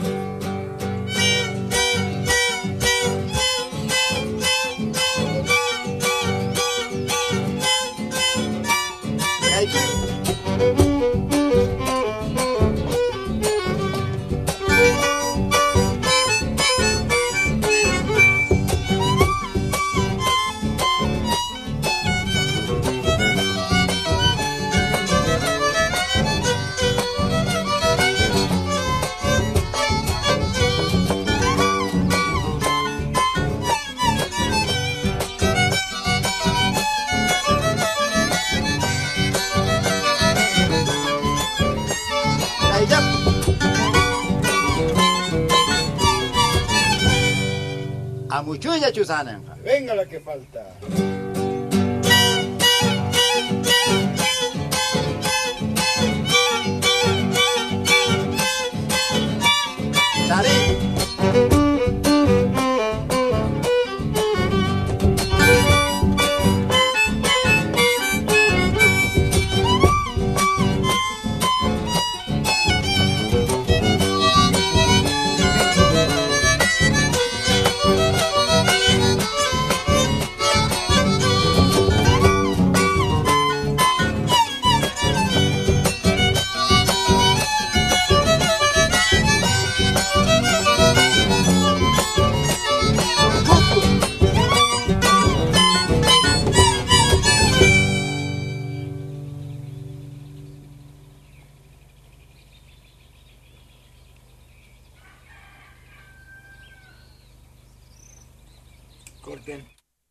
A muchuya chusanenja. Venga la que falta. Chari. Corten.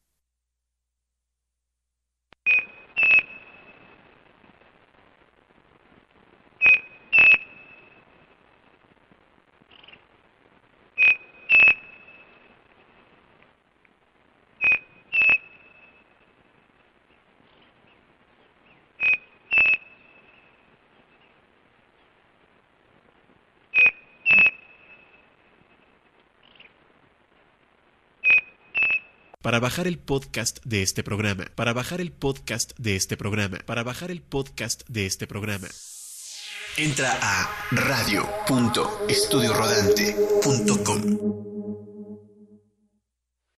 Para bajar el podcast de este programa, para bajar el podcast de este programa, para bajar el podcast de este programa, entra a radio punto estudio rodante punto com.